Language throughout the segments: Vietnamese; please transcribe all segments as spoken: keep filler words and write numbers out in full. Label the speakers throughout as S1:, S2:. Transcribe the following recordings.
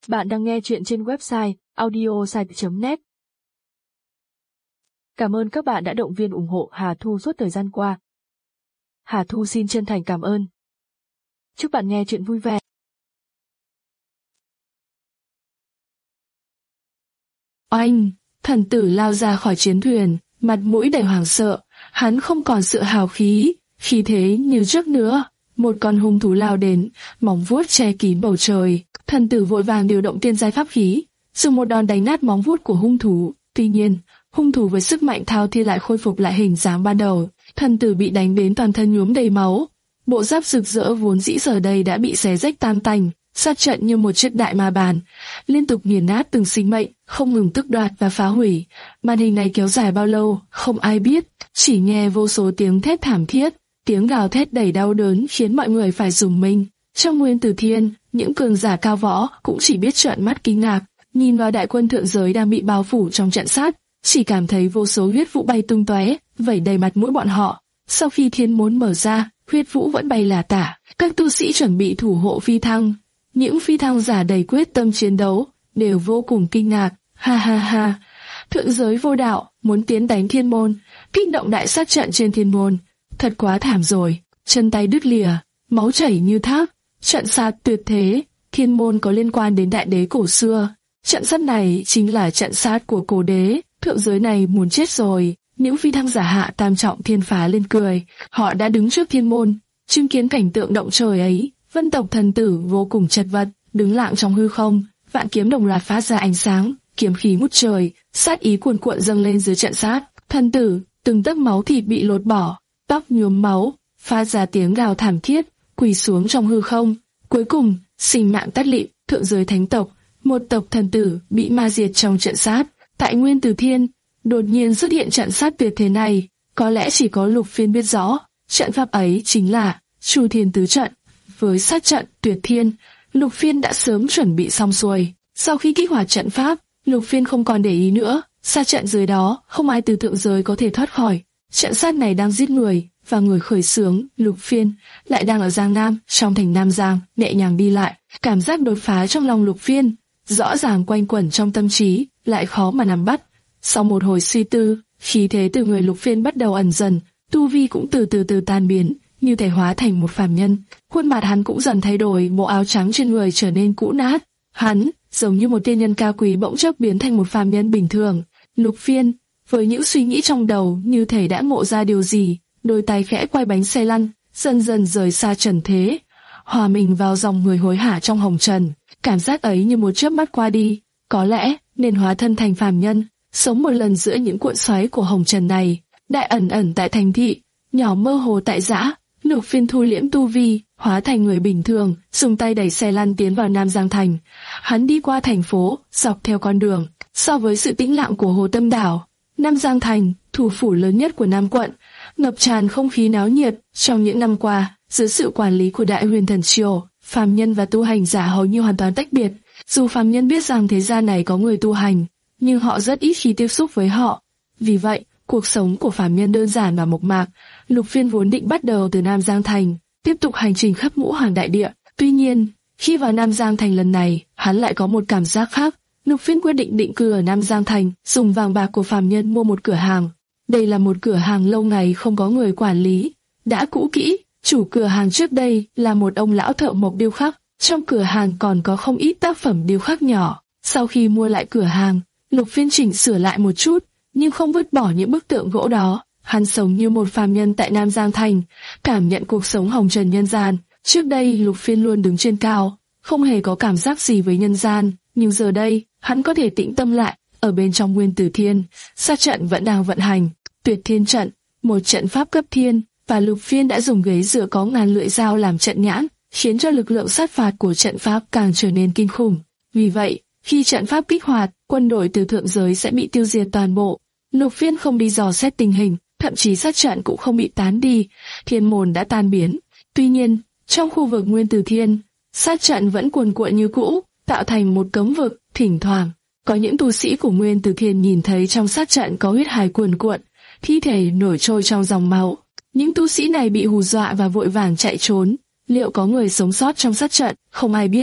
S1: Bạn đang nghe chuyện trên website audiosite chấm net. Cảm ơn các bạn đã động viên ủng hộ Hà Thu suốt thời gian qua. Hà Thu xin chân thành cảm ơn. Chúc bạn nghe chuyện vui vẻ.
S2: Oanh, thần tử lao ra khỏi chiến thuyền, mặt mũi đầy hoảng sợ, hắn không còn sự hào khí, khí thế như trước nữa. Một con hung thú lao đến, móng vuốt che kín bầu trời. Thần tử vội vàng điều động tiên giai pháp khí, dùng một đòn đánh nát móng vuốt của hung thú. Tuy nhiên, hung thú với sức mạnh thao thiên lại khôi phục lại hình dáng ban đầu. Thần tử bị đánh đến toàn thân nhuốm đầy máu, bộ giáp rực rỡ vốn dĩ giờ đây đã bị xé rách tan tành. Sát trận như một chiếc đại ma bàn, liên tục nghiền nát từng sinh mệnh, không ngừng tước đoạt và phá hủy. Màn hình này kéo dài bao lâu, không ai biết, chỉ nghe vô số tiếng thét thảm thiết, tiếng gào thét đầy đau đớn khiến mọi người phải rùng mình. Trong Nguyên Tử Thiên, những cường giả cao võ cũng chỉ biết trợn mắt kinh ngạc, nhìn vào đại quân thượng giới đang bị bao phủ trong trận sát, chỉ cảm thấy vô số huyết vũ bay tung tóe, vẩy đầy mặt mũi bọn họ. Sau khi thiên môn mở ra, huyết vũ vẫn bay lả tả, các tu sĩ chuẩn bị thủ hộ phi thăng. Những phi thăng giả đầy quyết tâm chiến đấu đều vô cùng kinh ngạc. Ha ha ha, thượng giới vô đạo muốn tiến đánh thiên môn, kích động đại sát trận trên thiên môn, thật quá thảm rồi. Chân tay đứt lìa, máu chảy như thác. Trận sát tuyệt thế, thiên môn có liên quan đến đại đế cổ xưa. Trận sát này chính là trận sát của cổ đế. Thượng giới này muốn chết rồi. Những phi thăng giả hạ tam trọng thiên phá lên cười. Họ đã đứng trước thiên môn, chứng kiến cảnh tượng động trời ấy. Vân tộc thần tử vô cùng chật vật, đứng lặng trong hư không. Vạn kiếm đồng loạt phát ra ánh sáng, kiếm khí ngút trời, sát ý cuồn cuộn dâng lên dưới trận sát. Thần tử, từng tấc máu thịt bị lột bỏ, tóc nhuốm máu, phát ra tiếng gào thảm thiết, quỳ xuống trong hư không. Cuối cùng, sinh mạng tắt lịm. Thượng giới thánh tộc, một tộc thần tử bị ma diệt trong trận sát. Tại Nguyên Tử Thiên, đột nhiên xuất hiện trận sát tuyệt thế này, có lẽ chỉ có Lục Phiên biết rõ. Trận pháp ấy chính là Chu Thiên Tứ Trận. Với sát trận tuyệt thiên, Lục Phiên đã sớm chuẩn bị xong xuôi. Sau khi kích hoạt trận pháp, Lục Phiên không còn để ý nữa. Sát trận dưới đó, không ai từ thượng giới có thể thoát khỏi. Trận sát này đang giết người, và người khởi xướng, Lục Phiên, lại đang ở Giang Nam, trong thành Nam Giang, nhẹ nhàng đi lại. Cảm giác đột phá trong lòng Lục Phiên, rõ ràng quanh quẩn trong tâm trí, lại khó mà nắm bắt. Sau một hồi suy tư, khí thế từ người Lục Phiên bắt đầu ẩn dần, tu vi cũng từ từ từ tan biến, như thể hóa thành một phàm nhân. Khuôn mặt hắn cũng dần thay đổi, bộ áo trắng trên người trở nên cũ nát. Hắn, giống như một tiên nhân cao quý bỗng chốc biến thành một phàm nhân bình thường. Lục Phiên, với những suy nghĩ trong đầu như thể đã ngộ ra điều gì, đôi tay khẽ quay bánh xe lăn, dần dần rời xa trần thế, hòa mình vào dòng người hối hả trong hồng trần. Cảm giác ấy như một chớp mắt qua đi, có lẽ nên hóa thân thành phàm nhân, sống một lần giữa những cuộn xoáy của hồng trần này. Đại ẩn ẩn tại thành thị, nhỏ mơ hồ tại dã, Lục Phiên thu liễm tu vi, hóa thành người bình thường, dùng tay đẩy xe lăn tiến vào Nam Giang thành. Hắn đi qua thành phố, dọc theo con đường. So với sự tĩnh lặng của Hồ Tâm Đảo, Nam Giang thành, thủ phủ lớn nhất của Nam quận, ngập tràn không khí náo nhiệt. Trong những năm qua, dưới sự quản lý của Đại Huyền Thần Triều, phàm nhân và tu hành giả hầu như hoàn toàn tách biệt. Dù phàm nhân biết rằng thế gian này có người tu hành, nhưng họ rất ít khi tiếp xúc với họ. Vì vậy, cuộc sống của phàm nhân đơn giản và mộc mạc. Lục Phiên vốn định bắt đầu từ Nam Giang thành, tiếp tục hành trình khắp ngũ hoàng đại địa. Tuy nhiên, khi vào Nam Giang thành lần này, hắn lại có một cảm giác khác. Lục Phiên quyết định định cư ở Nam Giang thành, dùng vàng bạc của phàm nhân mua một cửa hàng. Đây là một cửa hàng lâu ngày không có người quản lý, đã cũ kỹ. Chủ cửa hàng trước đây là một ông lão thợ mộc điêu khắc. Trong cửa hàng còn có không ít tác phẩm điêu khắc nhỏ. Sau khi mua lại cửa hàng, Lục Phiên chỉnh sửa lại một chút, nhưng không vứt bỏ những bức tượng gỗ đó. Hắn sống như một phàm nhân tại Nam Giang thành, cảm nhận cuộc sống hồng trần nhân gian. Trước đây Lục Phiên luôn đứng trên cao, không hề có cảm giác gì với nhân gian, nhưng giờ đây, hắn có thể tĩnh tâm lại. Ở bên trong Nguyên Tử Thiên, sát trận vẫn đang vận hành. Tuyệt Thiên trận, một trận pháp cấp thiên, và Lục Phiên đã dùng ghế dựa có ngàn lưỡi dao làm trận nhãn, khiến cho lực lượng sát phạt của trận pháp càng trở nên kinh khủng. Vì vậy, khi trận pháp kích hoạt, quân đội từ thượng giới sẽ bị tiêu diệt toàn bộ. Lục Phiên không đi dò xét tình hình, thậm chí sát trận cũng không bị tán đi, thiên môn đã tan biến. Tuy nhiên, trong khu vực Nguyên Tử Thiên, sát trận vẫn cuồn cuộn như cũ, tạo thành một cấm vực. Thỉnh thoảng, có những tu sĩ của Nguyên Tử Thiên nhìn thấy trong sát trận có huyết hải cuồn cuộn, thi thể nổi trôi trong dòng máu. Những tu sĩ này bị hù dọa và vội vàng chạy trốn. Liệu có người sống sót trong sát trận? Không ai biết.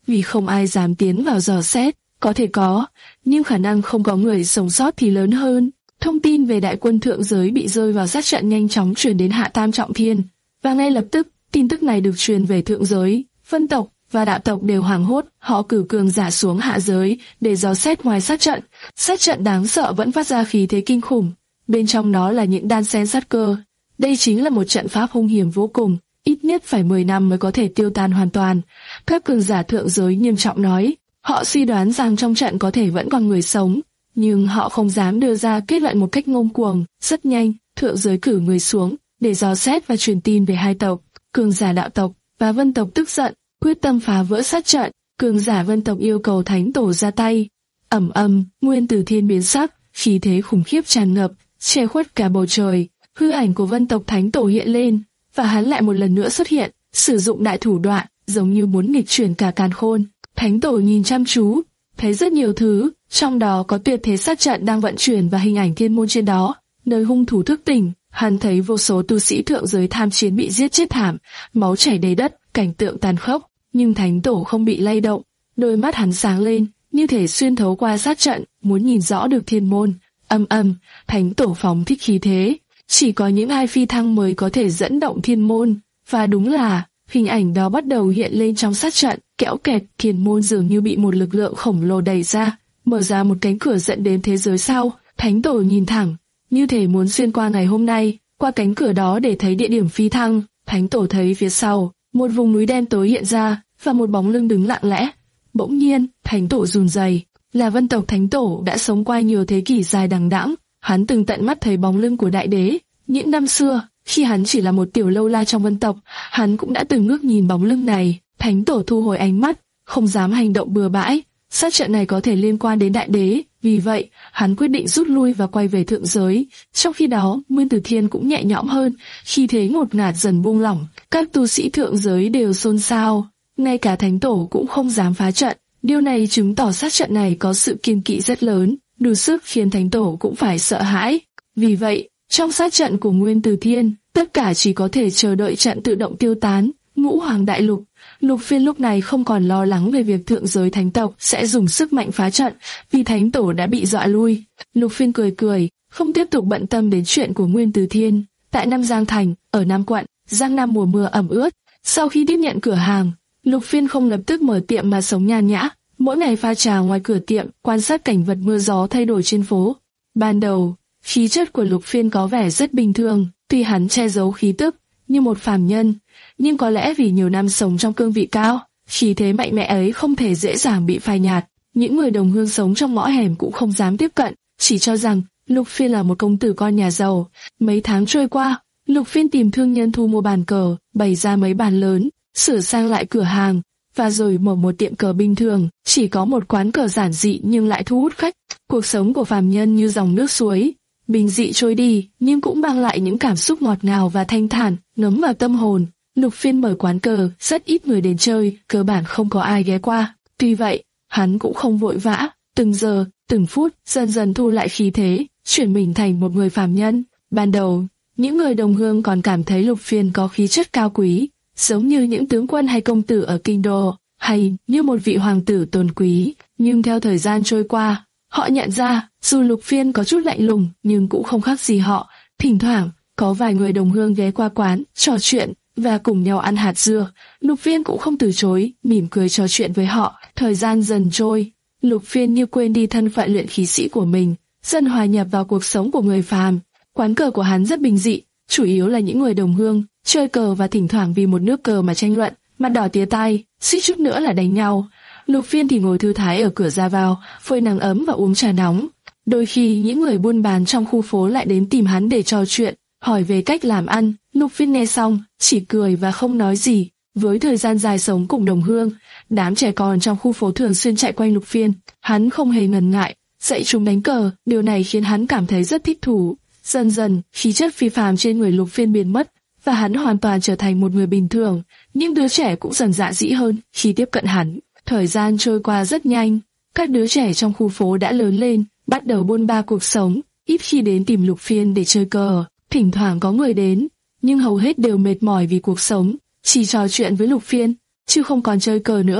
S2: vì không ai dám tiến vào dò xét. Có thể có, nhưng khả năng không có người sống sót thì lớn hơn. Thông tin về đại quân thượng giới bị rơi vào sát trận nhanh chóng truyền đến Hạ Tam Trọng Thiên, và ngay lập tức, tin tức này được truyền về thượng giới. Vân tộc và đạo tộc đều hoảng hốt, họ cử cường giả xuống hạ giới để dò xét ngoài sát trận. Sát trận đáng sợ vẫn phát ra khí thế kinh khủng, bên trong nó là những đan xen sát cơ. Đây chính là một trận pháp hung hiểm vô cùng, ít nhất phải mười năm mới có thể tiêu tan hoàn toàn. Các cường giả thượng giới nghiêm trọng nói, họ suy đoán rằng trong trận có thể vẫn còn người sống, nhưng họ không dám đưa ra kết luận một cách ngông cuồng. Rất nhanh, thượng giới cử người xuống để dò xét và truyền tin về hai tộc. Cường giả đạo tộc và vân tộc tức giận, quyết tâm phá vỡ sát trận. Cường giả vân tộc yêu cầu thánh tổ ra tay. Ầm ầm, nguyên tử thiên biến sắc, khí thế khủng khiếp tràn ngập, che khuất cả bầu trời. Hư ảnh của vân tộc thánh tổ hiện lên, và hắn lại một lần nữa xuất hiện, sử dụng đại thủ đoạn, giống như muốn nghịch chuyển cả càn khôn. Thánh tổ nhìn chăm chú, thấy rất nhiều thứ, trong đó có tuyệt thế sát trận đang vận chuyển và hình ảnh thiên môn trên đó, nơi hung thủ thức tỉnh. Hắn thấy vô số tu sĩ thượng giới tham chiến bị giết chết thảm, máu chảy đầy đất, cảnh tượng tàn khốc, nhưng thánh tổ không bị lay động. Đôi mắt hắn sáng lên, như thể xuyên thấu qua sát trận, muốn nhìn rõ được thiên môn. Âm âm, thánh tổ phóng thích khí thế, chỉ có những ai phi thăng mới có thể dẫn động thiên môn, và đúng là hình ảnh đó bắt đầu hiện lên trong sát trận. Kẽo kẹt, thiên môn dường như bị một lực lượng khổng lồ đẩy ra, mở ra một cánh cửa dẫn đến thế giới sau. Thánh tổ nhìn thẳng, như thể muốn xuyên qua ngày hôm nay, qua cánh cửa đó để thấy địa điểm phi thăng. Thánh tổ thấy phía sau, một vùng núi đen tối hiện ra, và một bóng lưng đứng lặng lẽ. Bỗng nhiên, thánh tổ run rẩy. Là vân tộc thánh tổ đã sống qua nhiều thế kỷ dài đằng đẵng, hắn từng tận mắt thấy bóng lưng của đại đế. Những năm xưa, khi hắn chỉ là một tiểu lâu la trong vân tộc, hắn cũng đã từng ngước nhìn bóng lưng này. Thánh tổ thu hồi ánh mắt, không dám hành động bừa bãi. Sát trận này có thể liên quan đến đại đế, vì vậy hắn quyết định rút lui và quay về thượng giới. Trong khi đó, Nguyên Tử Thiên cũng nhẹ nhõm hơn, khi thế ngột ngạt dần buông lỏng. Các tu sĩ thượng giới đều xôn xao, ngay cả thánh tổ cũng không dám phá trận. Điều này chứng tỏ sát trận này có sự kiêng kỵ rất lớn, đủ sức khiến thánh tổ cũng phải sợ hãi. Vì vậy, trong sát trận của Nguyên Tử Thiên, tất cả chỉ có thể chờ đợi trận tự động tiêu tán. Ngũ Hoàng Đại Lục, Lục Phiên lúc này không còn lo lắng về việc thượng giới thánh tộc sẽ dùng sức mạnh phá trận, vì thánh tổ đã bị dọa lui. Lục Phiên cười cười, không tiếp tục bận tâm đến chuyện của Nguyên Tử Thiên. Tại Nam Giang Thành, ở Nam Quận, Giang Nam mùa mưa ẩm ướt. Sau khi tiếp nhận cửa hàng, Lục Phiên không lập tức mở tiệm mà sống nhàn nhã, mỗi ngày pha trà ngoài cửa tiệm, quan sát cảnh vật mưa gió thay đổi trên phố. Ban đầu, khí chất của Lục Phiên có vẻ rất bình thường, tuy hắn che giấu khí tức như một phàm nhân, nhưng có lẽ vì nhiều năm sống trong cương vị cao, khí thế mạnh mẽ ấy không thể dễ dàng bị phai nhạt. Những người đồng hương sống trong ngõ hẻm cũng không dám tiếp cận, chỉ cho rằng Lục Phiên là một công tử con nhà giàu. Mấy tháng trôi qua, Lục Phiên tìm thương nhân thu mua bàn cờ, bày ra mấy bàn lớn, sửa sang lại cửa hàng, và rồi mở một tiệm cờ bình thường, chỉ có một quán cờ giản dị nhưng lại thu hút khách. Cuộc sống của phàm nhân như dòng nước suối, bình dị trôi đi, nhưng cũng mang lại những cảm xúc ngọt ngào và thanh thản, ngấm vào tâm hồn. Lục Phiên mở quán cờ, rất ít người đến chơi, cơ bản không có ai ghé qua. Tuy vậy, hắn cũng không vội vã, từng giờ, từng phút, dần dần thu lại khí thế, chuyển mình thành một người phàm nhân. Ban đầu, những người đồng hương còn cảm thấy Lục Phiên có khí chất cao quý, giống như những tướng quân hay công tử ở kinh đô, hay như một vị hoàng tử tôn quý. Nhưng theo thời gian trôi qua, họ nhận ra, dù Lục Phiên có chút lạnh lùng, nhưng cũng không khác gì họ. Thỉnh thoảng, có vài người đồng hương ghé qua quán, trò chuyện, và cùng nhau ăn hạt dưa. Lục Phiên cũng không từ chối, mỉm cười trò chuyện với họ. Thời gian dần trôi, Lục Phiên như quên đi thân phận luyện khí sĩ của mình, dần hòa nhập vào cuộc sống của người phàm. Quán cờ của hắn rất bình dị, chủ yếu là những người đồng hương chơi cờ và thỉnh thoảng vì một nước cờ mà tranh luận, mặt đỏ tía tai, suýt chút nữa là đánh nhau. Lục Phiên thì ngồi thư thái ở cửa ra vào, phơi nắng ấm và uống trà nóng. Đôi khi những người buôn bán trong khu phố lại đến tìm hắn để trò chuyện, hỏi về cách làm ăn. Lục Phiên nghe xong, chỉ cười và không nói gì. Với thời gian dài sống cùng đồng hương, đám trẻ con trong khu phố thường xuyên chạy quanh Lục Phiên. Hắn không hề ngần ngại, dạy chúng đánh cờ, điều này khiến hắn cảm thấy rất thích thú. Dần dần, khí chất phi phàm trên người Lục Phiên biến mất, và hắn hoàn toàn trở thành một người bình thường. Những đứa trẻ cũng dần dã dĩ hơn khi tiếp cận hắn. Thời gian trôi qua rất nhanh, các đứa trẻ trong khu phố đã lớn lên, bắt đầu bôn ba cuộc sống, ít khi đến tìm Lục Phiên để chơi cờ. Thỉnh thoảng có người đến, nhưng hầu hết đều mệt mỏi vì cuộc sống, chỉ trò chuyện với Lục Phiên, chứ không còn chơi cờ nữa.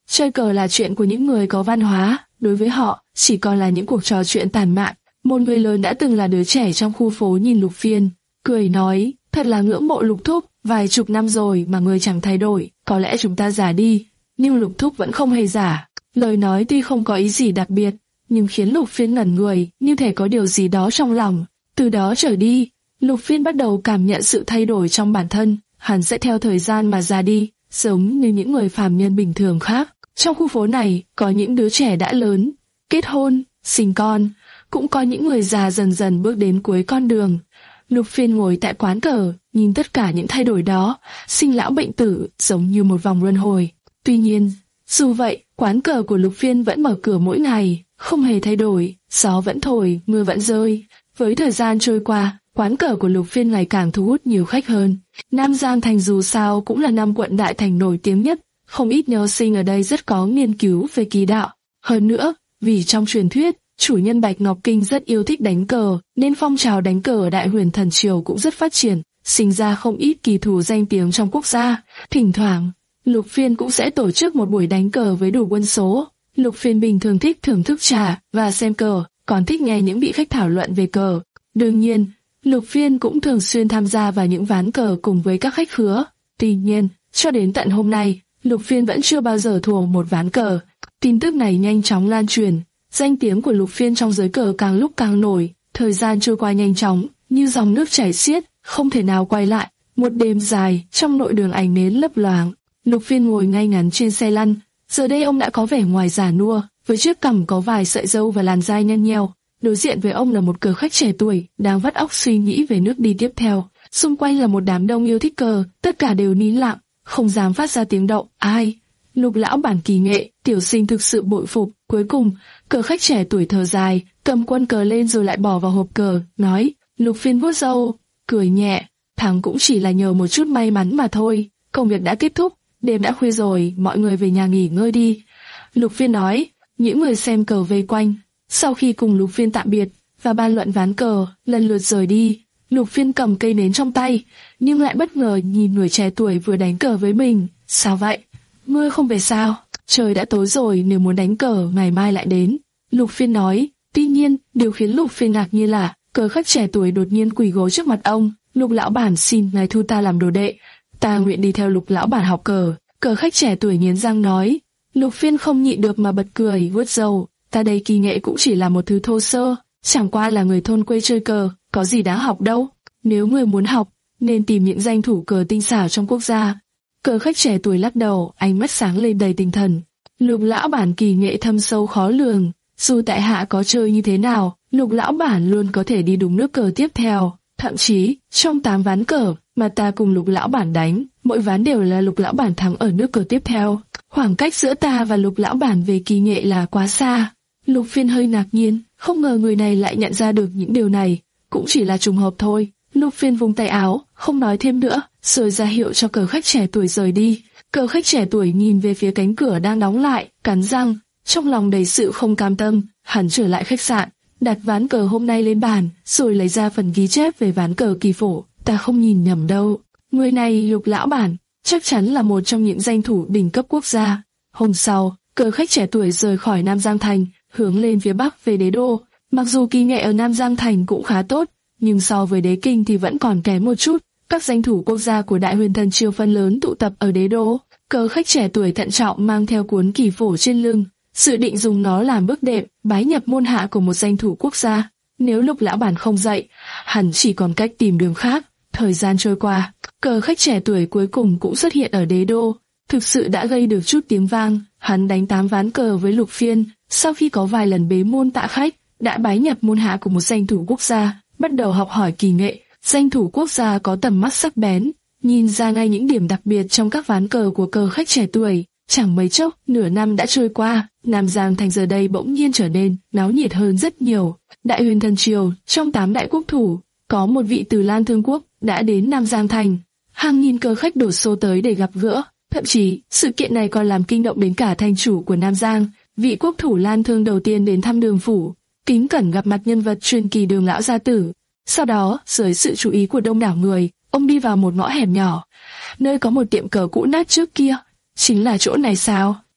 S2: Chơi cờ là chuyện của những người có văn hóa, đối với họ, chỉ còn là những cuộc trò chuyện tản mạn. Một người lớn đã từng là đứa trẻ trong khu phố nhìn Lục Phiên, cười nói, thật là ngưỡng mộ Lục Thúc, vài chục năm rồi mà người chẳng thay đổi, có lẽ chúng ta già đi. Nhưng Lục Thúc vẫn không hề giả. Lời nói tuy không có ý gì đặc biệt, nhưng khiến Lục Phiên ngẩn người, như thể có điều gì đó trong lòng. Từ đó trở đi, Lục Phiên bắt đầu cảm nhận sự thay đổi trong bản thân, hắn sẽ theo thời gian mà già đi, giống như những người phàm nhân bình thường khác. Trong khu phố này, có những đứa trẻ đã lớn, kết hôn, sinh con, cũng có những người già dần dần bước đến cuối con đường. Lục Phiên ngồi tại quán cờ, nhìn tất cả những thay đổi đó, sinh lão bệnh tử, giống như một vòng luân hồi. Tuy nhiên, dù vậy, quán cờ của Lục Phiên vẫn mở cửa mỗi ngày, không hề thay đổi, gió vẫn thổi, mưa vẫn rơi. Với thời gian trôi qua, quán cờ của Lục Phiên ngày càng thu hút nhiều khách hơn. Nam Giang Thành dù sao cũng là năm quận đại thành nổi tiếng nhất, không ít nho sinh ở đây rất có nghiên cứu về kỳ đạo. Hơn nữa, vì trong truyền thuyết, chủ nhân Bạch Ngọc Kinh rất yêu thích đánh cờ, nên phong trào đánh cờ ở Đại Huyền Thần Triều cũng rất phát triển, sinh ra không ít kỳ thủ danh tiếng trong quốc gia. Thỉnh thoảng, Lục Phiên cũng sẽ tổ chức một buổi đánh cờ với đủ quân số. Lục Phiên bình thường thích thưởng thức trà và xem cờ, còn thích nghe những vị khách thảo luận về cờ. Đương nhiên, Lục Phiên cũng thường xuyên tham gia vào những ván cờ cùng với các khách khứa. Tuy nhiên, cho đến tận hôm nay, Lục Phiên vẫn chưa bao giờ thua một ván cờ. Tin tức này nhanh chóng lan truyền, danh tiếng của Lục Phiên trong giới cờ càng lúc càng nổi. Thời gian trôi qua nhanh chóng, như dòng nước chảy xiết, không thể nào quay lại. Một đêm dài, trong nội đường ánh nến lấp loáng, Lục Phiên ngồi ngay ngắn trên xe lăn. Giờ đây ông đã có vẻ ngoài già nua, với chiếc cằm có vài sợi râu và làn da nhăn nheo. Đối diện với ông là một cờ khách trẻ tuổi, đang vắt óc suy nghĩ về nước đi tiếp theo. Xung quanh là một đám đông yêu thích cờ, tất cả đều nín lặng, không dám phát ra tiếng động. Ai? Lục lão bản kỳ nghệ, tiểu sinh thực sự bội phục. Cuối cùng, cờ khách trẻ tuổi thở dài, cầm quân cờ lên rồi lại bỏ vào hộp cờ, nói. Lục Phiên vuốt râu, cười nhẹ, thắng cũng chỉ là nhờ một chút may mắn mà thôi. Công việc đã kết thúc, đêm đã khuya rồi, mọi người về nhà nghỉ ngơi đi. Lục Phiên nói. Những người xem cờ vây quanh, sau khi cùng Lục Phiên tạm biệt và bàn luận ván cờ, lần lượt rời đi. Lục Phiên cầm cây nến trong tay, nhưng lại bất ngờ nhìn người trẻ tuổi vừa đánh cờ với mình. Sao vậy? Ngươi không về sao? Trời đã tối rồi, nếu muốn đánh cờ, ngày mai lại đến. Lục Phiên nói. Tuy nhiên, điều khiến Lục Phiên ngạc nhiên là cờ khách trẻ tuổi đột nhiên quỳ gối trước mặt ông. Lục lão bản, xin ngài thu ta làm đồ đệ. Ta nguyện đi theo Lục lão bản học cờ. Cờ khách trẻ tuổi nghiến răng nói. Lục Phiên không nhịn được mà bật cười, vuốt râu. Ta đây kỳ nghệ cũng chỉ là một thứ thô sơ, chẳng qua là người thôn quê chơi cờ, có gì đáng học đâu. Nếu người muốn học, nên tìm những danh thủ cờ tinh xảo trong quốc gia. Cờ khách trẻ tuổi lắc đầu, ánh mắt sáng lên đầy tinh thần. Lục lão bản kỳ nghệ thâm sâu khó lường, dù tại hạ có chơi như thế nào, Lục lão bản luôn có thể đi đúng nước cờ tiếp theo. Thậm chí, trong tám ván cờ mà ta cùng Lục lão bản đánh, mỗi ván đều là Lục lão bản thắng ở nước cờ tiếp theo. Khoảng cách giữa ta và Lục lão bản về kỳ nghệ là quá xa. Lục Phiên hơi ngạc nhiên, không ngờ người này lại nhận ra được những điều này, cũng chỉ là trùng hợp thôi. Lục Phiên vung tay áo, không nói thêm nữa, rồi ra hiệu cho cờ khách trẻ tuổi rời đi. Cờ khách trẻ tuổi nhìn về phía cánh cửa đang đóng lại, cắn răng, trong lòng đầy sự không cam tâm. Hắn trở lại khách sạn, đặt ván cờ hôm nay lên bàn, rồi lấy ra phần ghi chép về ván cờ kỳ phổ. Ta không nhìn nhầm đâu, người này Lục lão bản chắc chắn là một trong những danh thủ đỉnh cấp quốc gia. Hôm sau, cờ khách trẻ tuổi rời khỏi Nam Giang Thành, hướng lên phía bắc về Đế Đô. Mặc dù kỳ nghệ ở Nam Giang Thành cũng khá tốt, nhưng so với Đế Kinh thì vẫn còn kém một chút. Các danh thủ quốc gia của Đại Huyền Thần Triều phần lớn tụ tập ở Đế Đô. Cờ khách trẻ tuổi thận trọng mang theo cuốn kỳ phổ trên lưng, dự định dùng nó làm bước đệm, bái nhập môn hạ của một danh thủ quốc gia. Nếu Lục lão bản không dạy, hẳn chỉ còn cách tìm đường khác. Thời gian trôi qua, cờ khách trẻ tuổi cuối cùng cũng xuất hiện ở Đế Đô. Thực sự đã gây được chút tiếng vang. Hắn đánh tám ván cờ với Lục Phiên, sau khi có vài lần bế môn tạ khách, đã bái nhập môn hạ của một danh thủ quốc gia, bắt đầu học hỏi kỳ nghệ. Danh thủ quốc gia có tầm mắt sắc bén, nhìn ra ngay những điểm đặc biệt trong các ván cờ của cờ khách trẻ tuổi. Chẳng mấy chốc, nửa năm đã trôi qua, Nam Giang Thành giờ đây bỗng nhiên trở nên náo nhiệt hơn rất nhiều. Đại Huyền Thần Triều, trong tám đại quốc thủ, có một vị từ Lan Thương Quốc đã đến Nam Giang Thành. Hàng nghìn cờ khách đổ xô tới để gặp gỡ. Thậm chí, sự kiện này còn làm kinh động đến cả thành chủ của Nam Giang. Vị quốc thủ Lan Thương đầu tiên đến thăm Đường phủ, kính cẩn gặp mặt nhân vật truyền kỳ Đường lão gia tử. Sau đó, dưới sự chú ý của đông đảo người, ông đi vào một ngõ hẻm nhỏ, nơi có một tiệm cờ cũ nát trước kia. Chính là chỗ này sao?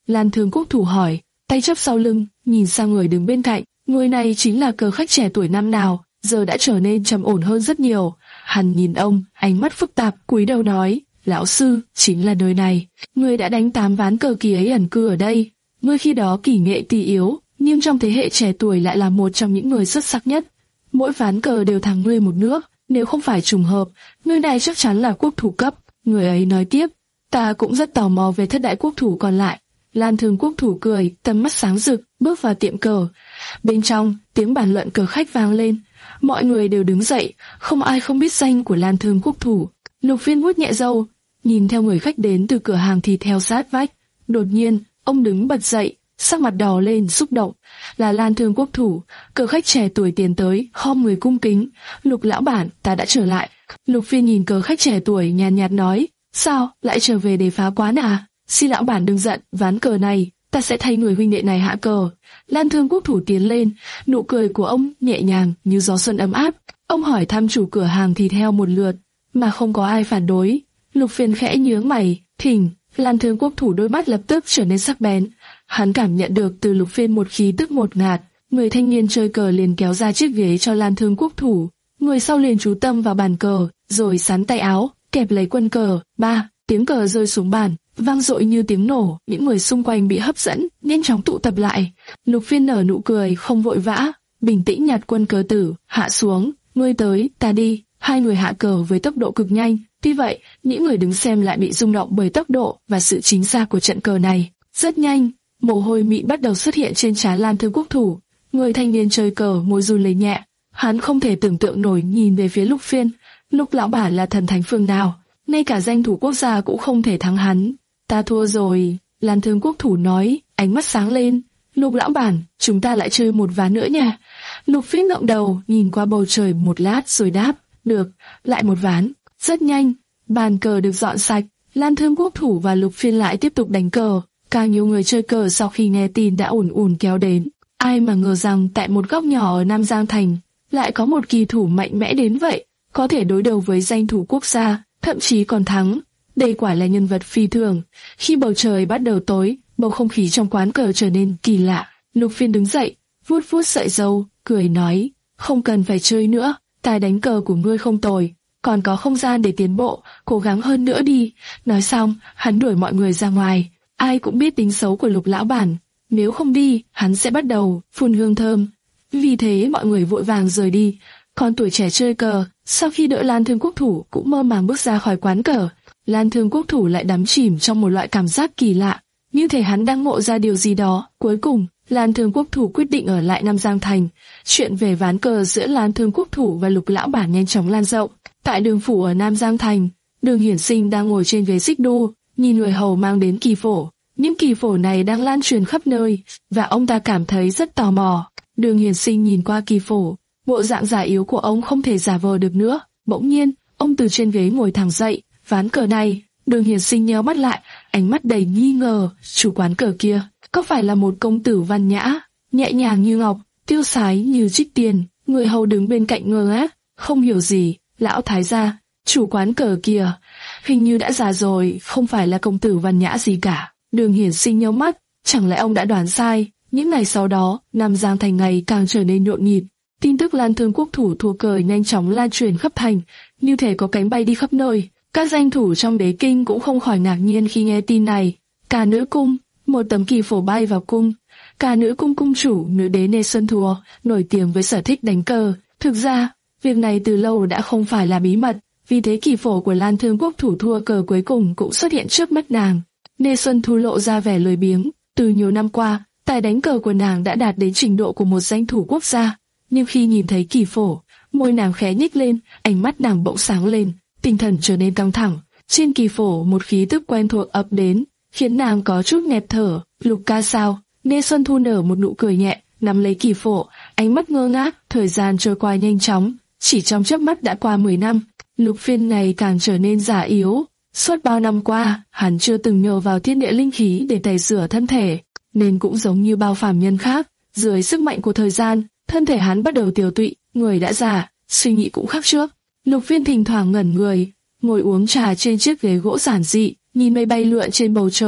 S2: Lan Thương Quốc Thủ hỏi, tay chắp sau lưng, nhìn sang người đứng bên cạnh. Người này chính là cờ khách trẻ tuổi năm nào, giờ đã trở nên trầm ổn hơn rất nhiều. Hắn nhìn ông, ánh mắt phức tạp, cúi đầu nói, lão sư, chính là nơi này. Người đã đánh tám ván cờ kỳ ấy ẩn cư ở đây. Người khi đó kỳ nghệ tỷ yếu, nhưng trong thế hệ trẻ tuổi lại là một trong những người xuất sắc nhất. Mỗi ván cờ đều thắng ngươi một nước, nếu không phải trùng hợp, người này chắc chắn là quốc thủ cấp. Người ấy nói tiếp, ta cũng rất tò mò về thất đại quốc thủ còn lại. Lan Thương Quốc Thủ cười, tầm mắt sáng rực, bước vào tiệm cờ. Bên trong, tiếng bàn luận cờ khách vang lên. Mọi người đều đứng dậy, không ai không biết danh của Lan Thương Quốc Thủ. Lục Phiên vuốt nhẹ râu, nhìn theo người khách đến từ cửa hàng thịt heo sát vách. Đột nhiên, ông đứng bật dậy, sắc mặt đỏ lên, xúc động. Là Lan Thương Quốc Thủ, cờ khách trẻ tuổi tiến tới, khom người cung kính. Lục lão bản, ta đã trở lại. Lục Phiên nhìn cờ khách trẻ tuổi nhàn nhạt nói, sao, lại trở về để phá quán à? Xin lão bản đừng giận, ván cờ này, ta sẽ thay người huynh đệ này hạ cờ. Lan Thương Quốc Thủ tiến lên, nụ cười của ông nhẹ nhàng như gió xuân ấm áp. Ông hỏi thăm chủ cửa hàng thịt heo một lượt, mà không có ai phản đối. Lục Phiên khẽ nhướng mày, thỉnh. Lan Thương Quốc Thủ đôi mắt lập tức trở nên sắc bén. Hắn cảm nhận được từ Lục Phiên một khí tức ngột ngạt. Người thanh niên chơi cờ liền kéo ra chiếc ghế cho Lan Thương Quốc Thủ. Người sau liền chú tâm vào bàn cờ, rồi sắn tay áo, kẹp lấy quân cờ. Ba, tiếng cờ rơi xuống bàn, vang dội như tiếng nổ. Những người xung quanh bị hấp dẫn, nhanh chóng tụ tập lại. Lục Phiên nở nụ cười, không vội vã, bình tĩnh nhặt quân cờ tử, hạ xuống. Ngươi tới, ta đi. Hai người hạ cờ với tốc độ cực nhanh. Tuy vậy, những người đứng xem lại bị rung động bởi tốc độ và sự chính xác của trận cờ này. Rất nhanh, mồ hôi mịn bắt đầu xuất hiện trên trán Lan Thương Quốc Thủ. Người thanh niên chơi cờ môi run lấy nhẹ. Hắn không thể tưởng tượng nổi nhìn về phía Lục Phiên. Lục lão bản là thần thánh phương nào, ngay cả danh thủ quốc gia cũng không thể thắng hắn. Ta thua rồi, Lan Thương Quốc Thủ nói, ánh mắt sáng lên. Lục lão bản, chúng ta lại chơi một ván nữa nha. Lục Phiên ngẩng đầu, nhìn qua bầu trời một lát rồi đáp, được, lại một ván. Rất nhanh, bàn cờ được dọn sạch, Lan Thương Quốc Thủ và Lục Phiên lại tiếp tục đánh cờ. Càng nhiều người chơi cờ sau khi nghe tin đã ùn ùn kéo đến. Ai mà ngờ rằng tại một góc nhỏ ở Nam Giang Thành, lại có một kỳ thủ mạnh mẽ đến vậy, có thể đối đầu với danh thủ quốc gia, thậm chí còn thắng. Đây quả là nhân vật phi thường. Khi bầu trời bắt đầu tối, bầu không khí trong quán cờ trở nên kỳ lạ. Lục Phiên đứng dậy, vuốt vuốt sợi râu, cười nói, không cần phải chơi nữa, tài đánh cờ của ngươi không tồi, còn có không gian để tiến bộ, cố gắng hơn nữa đi. Nói xong, hắn đuổi mọi người ra ngoài. Ai cũng biết tính xấu của Lục lão bản, nếu không đi, hắn sẽ bắt đầu phun hương thơm. Vì thế mọi người vội vàng rời đi. Còn tuổi trẻ chơi cờ, sau khi đỡ Lan Thương Quốc Thủ cũng mơ màng bước ra khỏi quán cờ. Lan Thương Quốc Thủ lại đắm chìm trong một loại cảm giác kỳ lạ, như thể hắn đang ngộ ra điều gì đó. Cuối cùng, Lan Thương Quốc Thủ quyết định ở lại Nam Giang Thành. Chuyện về ván cờ giữa Lan Thương Quốc Thủ và Lục lão bản nhanh chóng lan rộng. Tại đường phủ ở Nam Giang Thành, Đường Hiển Sinh đang ngồi trên ghế xích đu, nhìn người hầu mang đến kỳ phổ. Những kỳ phổ này đang lan truyền khắp nơi, và ông ta cảm thấy rất tò mò. Đường Hiển Sinh nhìn qua kỳ phổ, bộ dạng già yếu của ông không thể giả vờ được nữa. Bỗng nhiên, ông từ trên ghế ngồi thẳng dậy. Ván cờ này, Đường Hiển Sinh nheo mắt lại, ánh mắt đầy nghi ngờ. Chủ quán cờ kia, có phải là một công tử văn nhã, nhẹ nhàng như ngọc, tiêu sái như trích tiền? Người hầu đứng bên cạnh ngơ ngác, không hiểu gì. Lão thái gia, chủ quán cờ kia, hình như đã già rồi, không phải là công tử văn nhã gì cả. Đường Hiển Sinh nhíu mắt, chẳng lẽ ông đã đoán sai? Những ngày sau đó, Nam Giang Thành ngày càng trở nên nhộn nhịp. Tin tức Lan Thương Quốc Thủ thua cờ nhanh chóng lan truyền khắp thành, như thể có cánh bay đi khắp nơi. Các danh thủ trong đế kinh cũng không khỏi ngạc nhiên khi nghe tin này. Cả nữ cung, một tấm kỳ phổ bay vào cung. Cả nữ cung cung chủ nữ đế Nê Xuân Thùa, nổi tiếng với sở thích đánh cờ. Thực ra, việc này từ lâu đã không phải là bí mật, vì thế kỳ phổ của Lan Thương Quốc Thủ thua cờ cuối cùng cũng xuất hiện trước mắt nàng. Nê Xuân Thu lộ ra vẻ lười biếng. Từ nhiều năm qua, tài đánh cờ của nàng đã đạt đến trình độ của một danh thủ quốc gia. Nhưng khi nhìn thấy kỳ phổ, môi nàng khẽ nhích lên, ánh mắt nàng bỗng sáng lên, tinh thần trở nên căng thẳng. Trên kỳ phổ một khí tức quen thuộc ập đến, khiến nàng có chút nghẹt thở. Lục ca sao? Nê Xuân Thu nở một nụ cười nhẹ, nắm lấy kỳ phổ, ánh mắt ngơ ngác. Thời gian trôi qua nhanh chóng, chỉ trong chớp mắt đã qua mười năm. Lục Phiên ngày càng trở nên già yếu. Suốt bao năm qua, hắn chưa từng nhờ vào thiên địa linh khí để tẩy rửa thân thể, nên cũng giống như bao phàm nhân khác, dưới sức mạnh của thời gian, thân thể hắn bắt đầu tiều tụy, người đã già, suy nghĩ cũng khác trước. Lục Phiên thỉnh thoảng ngẩn người, ngồi uống trà trên chiếc ghế gỗ giản dị, nhìn mây bay lượn trên bầu trời,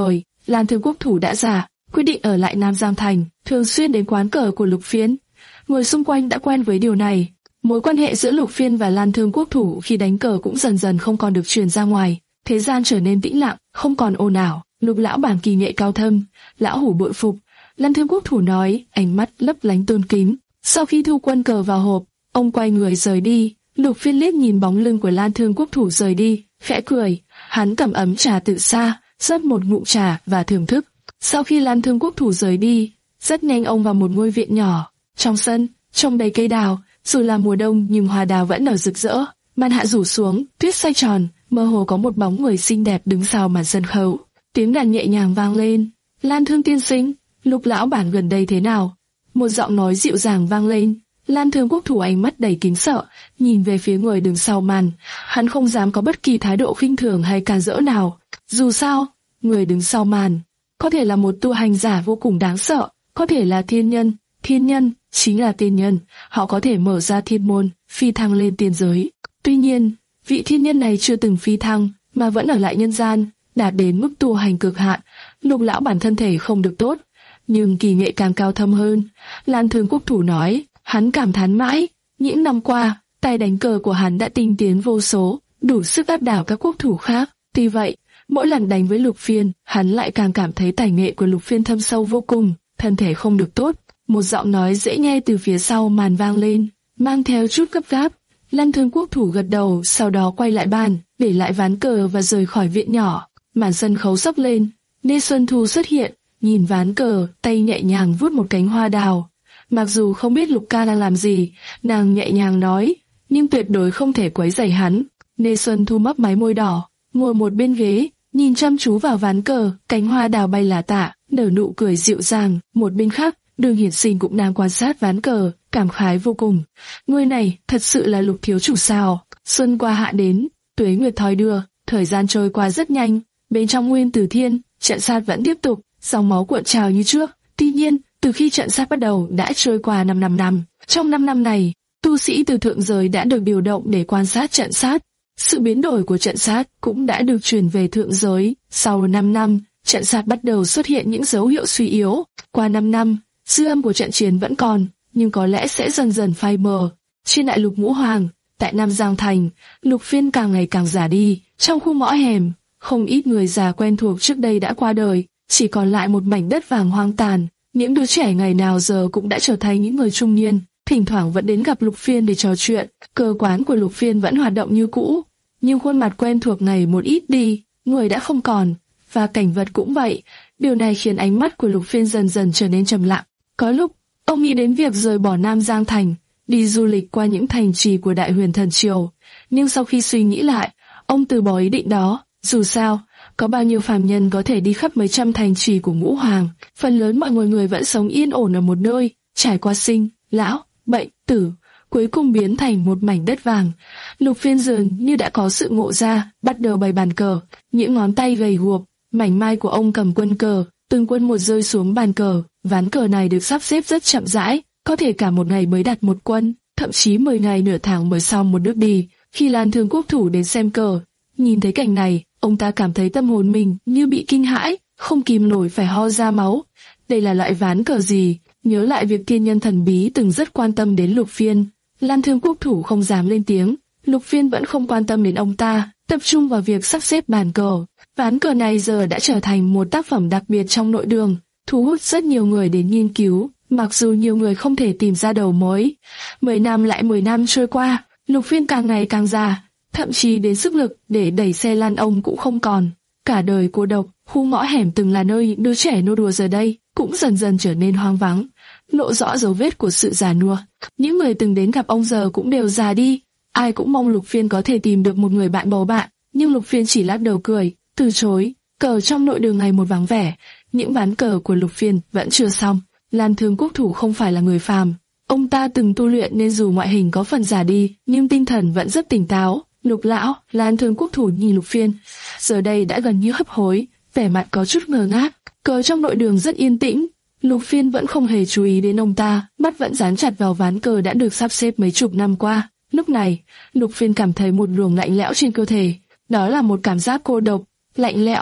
S2: Lan Thương Quốc Thủ đã già, quyết định ở lại Nam Giang Thành, thường xuyên đến quán cờ của Lục Phiên. Người xung quanh đã quen với điều này. Mối quan hệ giữa Lục Phiên và Lan Thương Quốc Thủ khi đánh cờ cũng dần dần không còn được truyền ra ngoài. Thế gian trở nên tĩnh lặng, không còn ồn ào. Lục lão bản kỳ nghệ cao thâm, lão hủ bội phục. Lan Thương Quốc Thủ nói, ánh mắt lấp lánh tôn kính. Sau khi thu quân cờ vào hộp, ông quay người rời đi. Lục Phiên liếc nhìn bóng lưng của Lan Thương Quốc Thủ rời đi, khẽ cười. Hắn cầm ấm trà từ xa, rót một ngụm trà và thưởng thức. Sau khi Lan Thương Quốc Thủ rời đi, rất nhanh ông vào một ngôi viện nhỏ. Trong sân, trồng đầy cây đào, dù là mùa đông nhưng hoa đào vẫn nở rực rỡ. Màn hạ rủ xuống, tuyết xoay tròn, mơ hồ có một bóng người xinh đẹp đứng sau màn sân khấu. Tiếng đàn nhẹ nhàng vang lên. Lan Thương tiên sinh, Lục lão bản gần đây thế nào? Một giọng nói dịu dàng vang lên. Lan Thương Quốc Thủ ánh mắt đầy kính sợ, nhìn về phía người đứng sau màn. Hắn không dám có bất kỳ thái độ khinh thường hay càn rỡ nào. Dù sao, người đứng sau màn có thể là một tu hành giả vô cùng đáng sợ, có thể là thiên nhân. Thiên nhân chính là tiên nhân, họ có thể mở ra thiên môn, phi thăng lên tiên giới. Tuy nhiên, vị thiên nhân này chưa từng phi thăng, mà vẫn ở lại nhân gian, đạt đến mức tu hành cực hạn. Lục lão bản thân thể không được tốt, nhưng kỳ nghệ càng cao thâm hơn. Lan Thương Quốc Thủ nói, hắn cảm thán mãi, những năm qua, tay đánh cờ của hắn đã tinh tiến vô số, đủ sức áp đảo các quốc thủ khác. Tuy vậy, mỗi lần đánh với Lục Phiên, hắn lại càng cảm thấy tài nghệ của Lục Phiên thâm sâu vô cùng, thân thể không được tốt. Một giọng nói dễ nghe từ phía sau màn vang lên, mang theo chút gấp gáp. Lan Thương Quốc Thủ gật đầu, sau đó quay lại bàn, để lại ván cờ và rời khỏi viện nhỏ. Màn sân khấu sắp lên, Nê Xuân Thu xuất hiện, nhìn ván cờ, tay nhẹ nhàng vuốt một cánh hoa đào. Mặc dù không biết Lục ca đang làm gì, nàng nhẹ nhàng nói, nhưng tuyệt đối không thể quấy rầy hắn. Nê Xuân Thu mấp máy môi đỏ, ngồi một bên ghế, nhìn chăm chú vào ván cờ, cánh hoa đào bay là tả, nở nụ cười dịu dàng. Một bên khác, Đường Hiển Sinh cũng đang quan sát ván cờ, cảm khái vô cùng. Người này thật sự là Lục thiếu chủ sao? Xuân qua hạ đến, tuế nguyệt thoi đưa, thời gian trôi qua rất nhanh. Bên trong Nguyên Tử Thiên, trận sát vẫn tiếp tục, dòng máu cuộn trào như trước. Tuy nhiên, từ khi trận sát bắt đầu đã trôi qua năm năm năm. Trong năm năm này, tu sĩ từ thượng giới đã được điều động để quan sát trận sát. Sự biến đổi của trận sát cũng đã được truyền về thượng giới. Sau năm năm, trận sát bắt đầu xuất hiện những dấu hiệu suy yếu. Qua năm năm, dư âm của trận chiến vẫn còn, nhưng có lẽ sẽ dần dần phai mờ. Trên đại lục Ngũ Hoàng, tại Nam Giang Thành, Lục Phiên càng ngày càng già đi. Trong khu ngõ hẻm, không ít người già quen thuộc trước đây đã qua đời, chỉ còn lại một mảnh đất vàng hoang tàn. Những đứa trẻ ngày nào giờ cũng đã trở thành những người trung niên, thỉnh thoảng vẫn đến gặp Lục Phiên để trò chuyện. Cơ quán của Lục Phiên vẫn hoạt động như cũ, nhưng khuôn mặt quen thuộc ngày một ít đi, người đã không còn, và cảnh vật cũng vậy. Điều này khiến ánh mắt của Lục Phiên dần dần trở nên trầm lặng. Có lúc, ông nghĩ đến việc rời bỏ Nam Giang Thành, đi du lịch qua những thành trì của Đại Huyền Thần Triều. Nhưng sau khi suy nghĩ lại, ông từ bỏ ý định đó. Dù sao, có bao nhiêu phàm nhân có thể đi khắp mấy trăm thành trì của Ngũ Hoàng, phần lớn mọi người người vẫn sống yên ổn ở một nơi, trải qua sinh, lão, bệnh, tử, cuối cùng biến thành một mảnh đất vàng. Lục Phiên dường như đã có sự ngộ ra, bắt đầu bày bàn cờ, những ngón tay gầy guộc, mảnh mai của ông cầm quân cờ, từng quân một rơi xuống bàn cờ. Ván cờ này được sắp xếp rất chậm rãi, có thể cả một ngày mới đặt một quân, thậm chí mười ngày nửa tháng mới xong một nước đi. Khi Lan Thương Quốc Thủ đến xem cờ, nhìn thấy cảnh này, ông ta cảm thấy tâm hồn mình như bị kinh hãi, không kìm nổi phải ho ra máu. Đây là loại ván cờ gì? Nhớ lại việc thiên nhân thần bí từng rất quan tâm đến Lục Phiên, Lan Thương Quốc Thủ không dám lên tiếng. Lục Phiên vẫn không quan tâm đến ông ta, tập trung vào việc sắp xếp bàn cờ. Ván cờ này giờ đã trở thành một tác phẩm đặc biệt trong nội đường, thu hút rất nhiều người đến nghiên cứu, mặc dù nhiều người không thể tìm ra đầu mối. Mười năm lại mười năm trôi qua, Lục Phiên càng ngày càng già, thậm chí đến sức lực để đẩy xe lăn ông cũng không còn. Cả đời cô độc, khu ngõ hẻm từng là nơi những đứa trẻ nô đùa giờ đây cũng dần dần trở nên hoang vắng, lộ rõ dấu vết của sự già nua. Những người từng đến gặp ông giờ cũng đều già đi. Ai cũng mong Lục Phiên có thể tìm được một người bạn bầu bạn, nhưng Lục Phiên chỉ lắc đầu cười, từ chối. Cờ trong nội đường ngày một vắng vẻ, những ván cờ của Lục Phiên vẫn chưa xong. Lan Thương Quốc Thủ không phải là người phàm, ông ta từng tu luyện nên dù ngoại hình có phần già đi, nhưng tinh thần vẫn rất tỉnh táo. Lục lão, Lan Thương Quốc Thủ nhìn Lục Phiên, giờ đây đã gần như hấp hối, vẻ mặt có chút ngơ ngác. Cờ trong nội đường rất yên tĩnh, Lục Phiên vẫn không hề chú ý đến ông ta, mắt vẫn dán chặt vào ván cờ đã được sắp xếp mấy chục năm qua. Lúc này, Lục Phiên cảm thấy một luồng lạnh lẽo trên cơ thể, đó là một cảm giác cô độc, lạnh lẽo,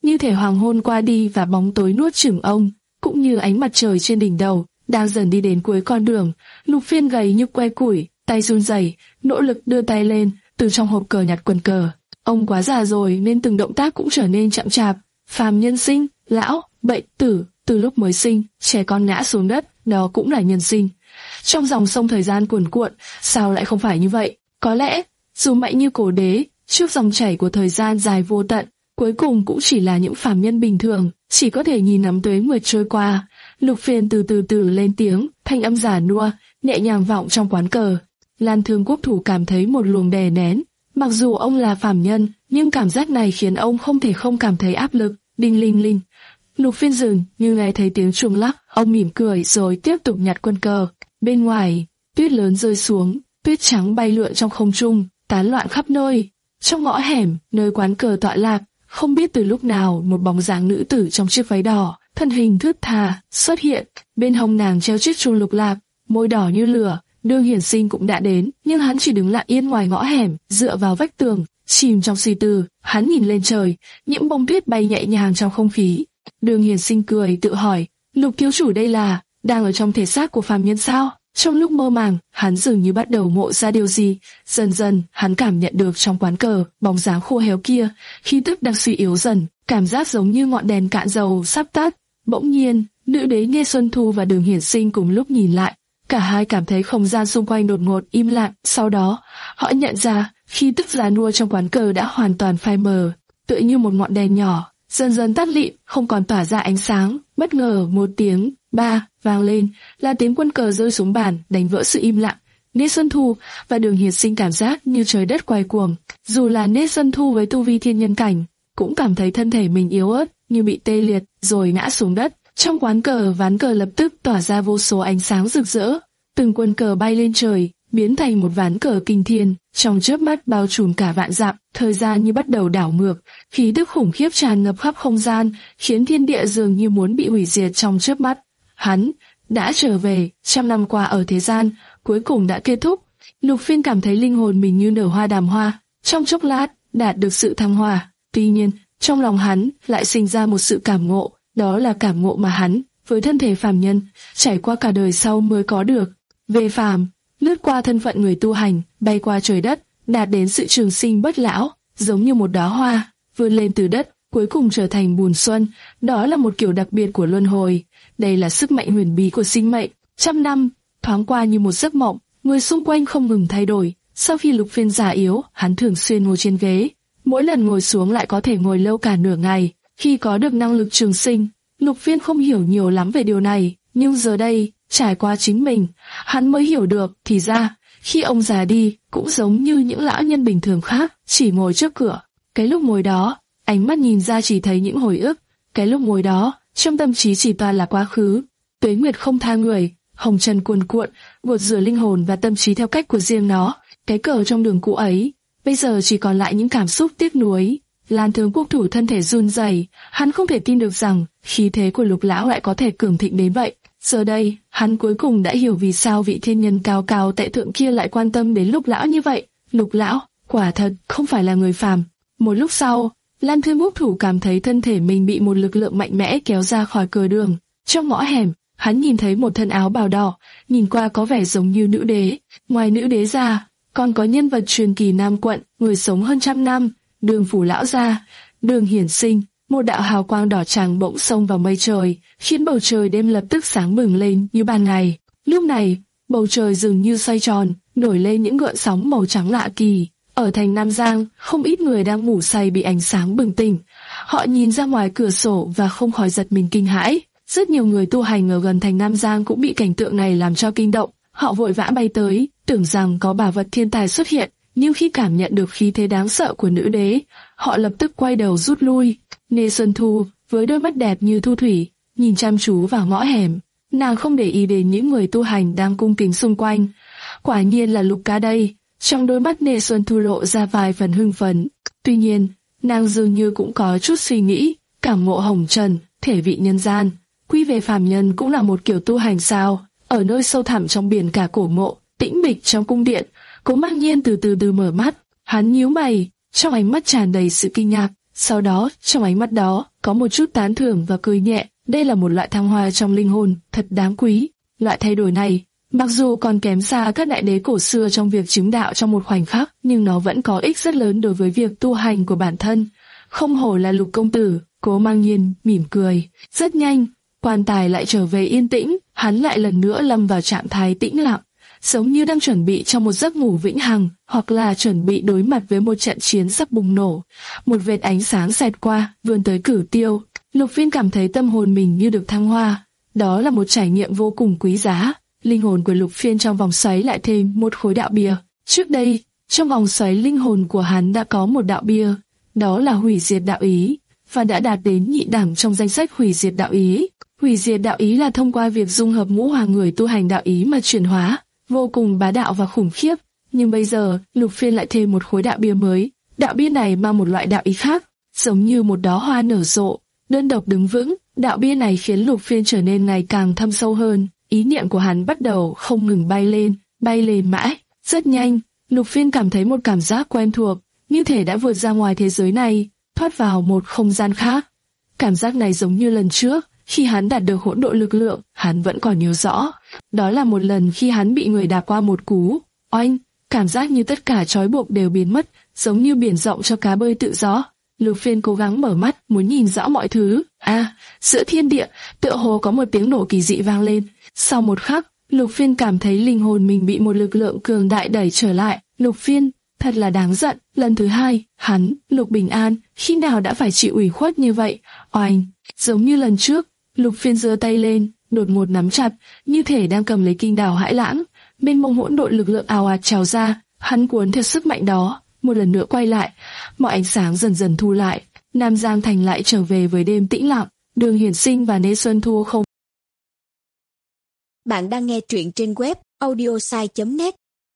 S2: như thể hoàng hôn qua đi và bóng tối nuốt chửng ông, cũng như ánh mặt trời trên đỉnh đầu, đang dần đi đến cuối con đường. Lục Phiên gầy như que củi, tay run rẩy, nỗ lực đưa tay lên, từ trong hộp cờ nhặt quân cờ. Ông quá già rồi nên từng động tác cũng trở nên chậm chạp. Phàm nhân sinh, lão, bệnh, tử, từ lúc mới sinh, trẻ con ngã xuống đất, đó cũng là nhân sinh. Trong dòng sông thời gian cuồn cuộn, sao lại không phải như vậy? Có lẽ, dù mạnh như cổ đế, trước dòng chảy của thời gian dài vô tận, cuối cùng cũng chỉ là những phàm nhân bình thường, chỉ có thể nhìn ngắm tuế nguyệt trôi qua. Lục Phiên từ từ từ lên tiếng, thanh âm giả nua, nhẹ nhàng vọng trong quán cờ. Lan Thương Quốc Thủ cảm thấy một luồng đè nén. Mặc dù ông là phàm nhân, nhưng cảm giác này khiến ông không thể không cảm thấy áp lực. Đinh linh linh. Lục Phiên dừng, như nghe thấy tiếng chuông lắc, ông mỉm cười rồi tiếp tục nhặt quân cờ. Bên ngoài, tuyết lớn rơi xuống, tuyết trắng bay lượn trong không trung, tán loạn khắp nơi. Trong ngõ hẻm, nơi quán cờ tọa lạc, không biết từ lúc nào một bóng dáng nữ tử trong chiếc váy đỏ, thân hình thướt tha, xuất hiện. Bên hông nàng treo chiếc chuông lục lạc, môi đỏ như lửa. Đường Hiển Sinh cũng đã đến, nhưng hắn chỉ đứng lặng yên ngoài ngõ hẻm, dựa vào vách tường, chìm trong suy tư. Hắn nhìn lên trời, những bông tuyết bay nhẹ nhàng trong không khí. Đường Hiển Sinh cười tự hỏi, Lục thiếu chủ đây là đang ở trong thể xác của phàm nhân sao? Trong lúc mơ màng, hắn dường như bắt đầu ngộ ra điều gì. Dần dần, hắn cảm nhận được trong quán cờ, bóng dáng khô héo kia, khí tức đang suy yếu dần, cảm giác giống như ngọn đèn cạn dầu sắp tắt. Bỗng nhiên, nữ đế Nghe Xuân Thu và Đường Hiển Sinh cùng lúc nhìn lại. Cả hai cảm thấy không gian xung quanh đột ngột im lặng. Sau đó, họ nhận ra khí tức già nua trong quán cờ đã hoàn toàn phai mờ, tựa như một ngọn đèn nhỏ, dần dần tắt lịm, không còn tỏa ra ánh sáng. Bất ngờ một tiếng ba vang lên, là tiếng quân cờ rơi xuống bàn, đánh vỡ sự im lặng. Nghe Xuân Thu và Đường Hiển Sinh cảm giác như trời đất quay cuồng. Dù là Nghe Xuân Thu với tu vi thiên nhân cảnh, cũng cảm thấy thân thể mình yếu ớt, như bị tê liệt, rồi ngã xuống đất. Trong quán cờ, ván cờ lập tức tỏa ra vô số ánh sáng rực rỡ. Từng quân cờ bay lên trời, biến thành một ván cờ kinh thiên, trong chớp mắt bao trùm cả vạn dặm. Thời gian như bắt đầu đảo ngược, khí tức khủng khiếp tràn ngập khắp không gian, khiến thiên địa dường như muốn bị hủy diệt trong chớp mắt. Hắn đã trở về, trăm năm qua ở thế gian, cuối cùng đã kết thúc. Lục Phiên cảm thấy linh hồn mình như nở hoa đàm hoa, trong chốc lát đạt được sự thăng hoa. Tuy nhiên, trong lòng hắn lại sinh ra một sự cảm ngộ, đó là cảm ngộ mà hắn, với thân thể phàm nhân, trải qua cả đời sau mới có được. Về phàm, lướt qua thân phận người tu hành, bay qua trời đất, đạt đến sự trường sinh bất lão, giống như một đóa hoa, vươn lên từ đất, cuối cùng trở thành bùn xuân. Đó là một kiểu đặc biệt của luân hồi. Đây là sức mạnh huyền bí của sinh mệnh. Trăm năm thoáng qua như một giấc mộng, người xung quanh không ngừng thay đổi. Sau khi Lục Phiên già yếu, hắn thường xuyên ngồi trên ghế, mỗi lần ngồi xuống lại có thể ngồi lâu cả nửa ngày. Khi có được năng lực trường sinh, Lục Phiên không hiểu nhiều lắm về điều này, nhưng giờ đây, trải qua chính mình, hắn mới hiểu được. Thì ra, khi ông già đi, cũng giống như những lão nhân bình thường khác, chỉ ngồi trước cửa. Cái lúc ngồi đó, ánh mắt nhìn ra chỉ thấy những hồi ức. Cái lúc ngồi đó, trong tâm trí chỉ toàn là quá khứ. Tuế nguyệt không tha người, hồng trần cuồn cuộn, gột rửa linh hồn và tâm trí theo cách của riêng nó. Cái cờ trong đường cũ ấy, bây giờ chỉ còn lại những cảm xúc tiếc nuối. Lan Thương Quốc Thủ thân thể run rẩy, hắn không thể tin được rằng khí thế của Lục lão lại có thể cường thịnh đến vậy. Giờ đây, hắn cuối cùng đã hiểu vì sao vị thiên nhân cao cao tại thượng kia lại quan tâm đến Lục lão như vậy. Lục lão, quả thật không phải là người phàm. Một lúc sau, Lan Thương Quốc Thủ cảm thấy thân thể mình bị một lực lượng mạnh mẽ kéo ra khỏi cờ đường. Trong ngõ hẻm, hắn nhìn thấy một thân áo bào đỏ, nhìn qua có vẻ giống như nữ đế. Ngoài nữ đế ra, còn có nhân vật truyền kỳ Nam quận, người sống hơn trăm năm, Đường phủ lão gia, Đường Hiển Sinh. Một đạo hào quang đỏ trắng bỗng xông vào mây trời, khiến bầu trời đêm lập tức sáng bừng lên như ban ngày. Lúc này, bầu trời dường như xoay tròn, nổi lên những gợn sóng màu trắng lạ kỳ. Ở thành Nam Giang, không ít người đang ngủ say bị ánh sáng bừng tỉnh. Họ nhìn ra ngoài cửa sổ và không khỏi giật mình kinh hãi. Rất nhiều người tu hành ở gần thành Nam Giang cũng bị cảnh tượng này làm cho kinh động. Họ vội vã bay tới, tưởng rằng có bảo vật thiên tài xuất hiện, nhưng khi cảm nhận được khí thế đáng sợ của nữ đế, họ lập tức quay đầu rút lui. Nghe Xuân Thu, với đôi mắt đẹp như thu thủy, nhìn chăm chú vào ngõ hẻm. Nàng không để ý đến những người tu hành đang cung kính xung quanh. Quả nhiên là Lục ca đây. Trong đôi mắt Nghe Xuân Thu lộ ra vài phần hưng phấn. Tuy nhiên, nàng dường như cũng có chút suy nghĩ, cảm ngộ hồng trần, thể vị nhân gian. Quy về phàm nhân cũng là một kiểu tu hành sao? Ở nơi sâu thẳm trong biển cả cổ mộ, tĩnh mịch trong cung điện, Cố Mặc Nhiên từ từ từ mở mắt. Hắn nhíu mày, trong ánh mắt tràn đầy sự kinh ngạc. Sau đó, trong ánh mắt đó, có một chút tán thưởng và cười nhẹ. Đây là một loại thăng hoa trong linh hồn, thật đáng quý. Loại thay đổi này, mặc dù còn kém xa các đại đế cổ xưa trong việc chứng đạo trong một khoảnh khắc, nhưng nó vẫn có ích rất lớn đối với việc tu hành của bản thân. Không hổ là Lục công tử, Cố Mang Nhiên mỉm cười. Rất nhanh, quan tài lại trở về yên tĩnh, hắn lại lần nữa lâm vào trạng thái tĩnh lặng, giống như đang chuẩn bị cho một giấc ngủ vĩnh hằng, hoặc là chuẩn bị đối mặt với một trận chiến sắp bùng nổ. Một vệt ánh sáng xẹt qua, vươn tới Cửu Tiêu. Lục Phiên cảm thấy tâm hồn mình như được thăng hoa. Đó là một trải nghiệm vô cùng quý giá. Linh hồn của Lục Phiên trong vòng xoáy lại thêm một khối đạo bia. Trước đây, trong vòng xoáy linh hồn của hắn đã có một đạo bia, đó là hủy diệt đạo ý, và đã đạt đến nhị đẳng trong danh sách hủy diệt đạo ý. Hủy diệt đạo ý là thông qua việc dung hợp ngũ hoàng người tu hành đạo ý mà chuyển hóa, vô cùng bá đạo và khủng khiếp. Nhưng bây giờ, Lục Phiên lại thêm một khối đạo bia mới. Đạo bia này mang một loại đạo ý khác, giống như một đóa hoa nở rộ, đơn độc đứng vững. Đạo bia này khiến Lục Phiên trở nên ngày càng thâm sâu hơn. Ý niệm của hắn bắt đầu không ngừng bay lên, bay lên mãi. Rất nhanh, Lục Phiên cảm thấy một cảm giác quen thuộc, như thể đã vượt ra ngoài thế giới này, thoát vào một không gian khác. Cảm giác này giống như lần trước, khi hắn đạt được hỗn độn lực lượng, hắn vẫn còn nhớ rõ. Đó là một lần khi hắn bị người đạp qua một cú. Oanh, cảm giác như tất cả trói buộc đều biến mất, giống như biển rộng cho cá bơi tự do. Lục Phiên cố gắng mở mắt, muốn nhìn rõ mọi thứ. À, giữa thiên địa, tựa hồ có một tiếng nổ kỳ dị vang lên. Sau một khắc, Lục Phiên cảm thấy linh hồn mình bị một lực lượng cường đại đẩy trở lại. Lục Phiên, thật là đáng giận. Lần thứ hai, hắn, Lục Bình An, khi nào đã phải chịu ủy khuất như vậy? Oanh, giống như lần trước, Lục Phiên giơ tay lên, đột ngột nắm chặt, như thể đang cầm lấy kinh đào Hải Lãng. Mênh mông hỗn độn lực lượng ào ạt trào ra, hắn cuốn theo sức mạnh đó, một lần nữa quay lại, mọi ánh sáng dần dần thu lại. Nam Giang Thành lại trở về với đêm tĩnh lặng. Đường Hiển Sinh và Lê Xuân Thu không.
S3: Bạn đang nghe truyện trên web audiosai chấm net.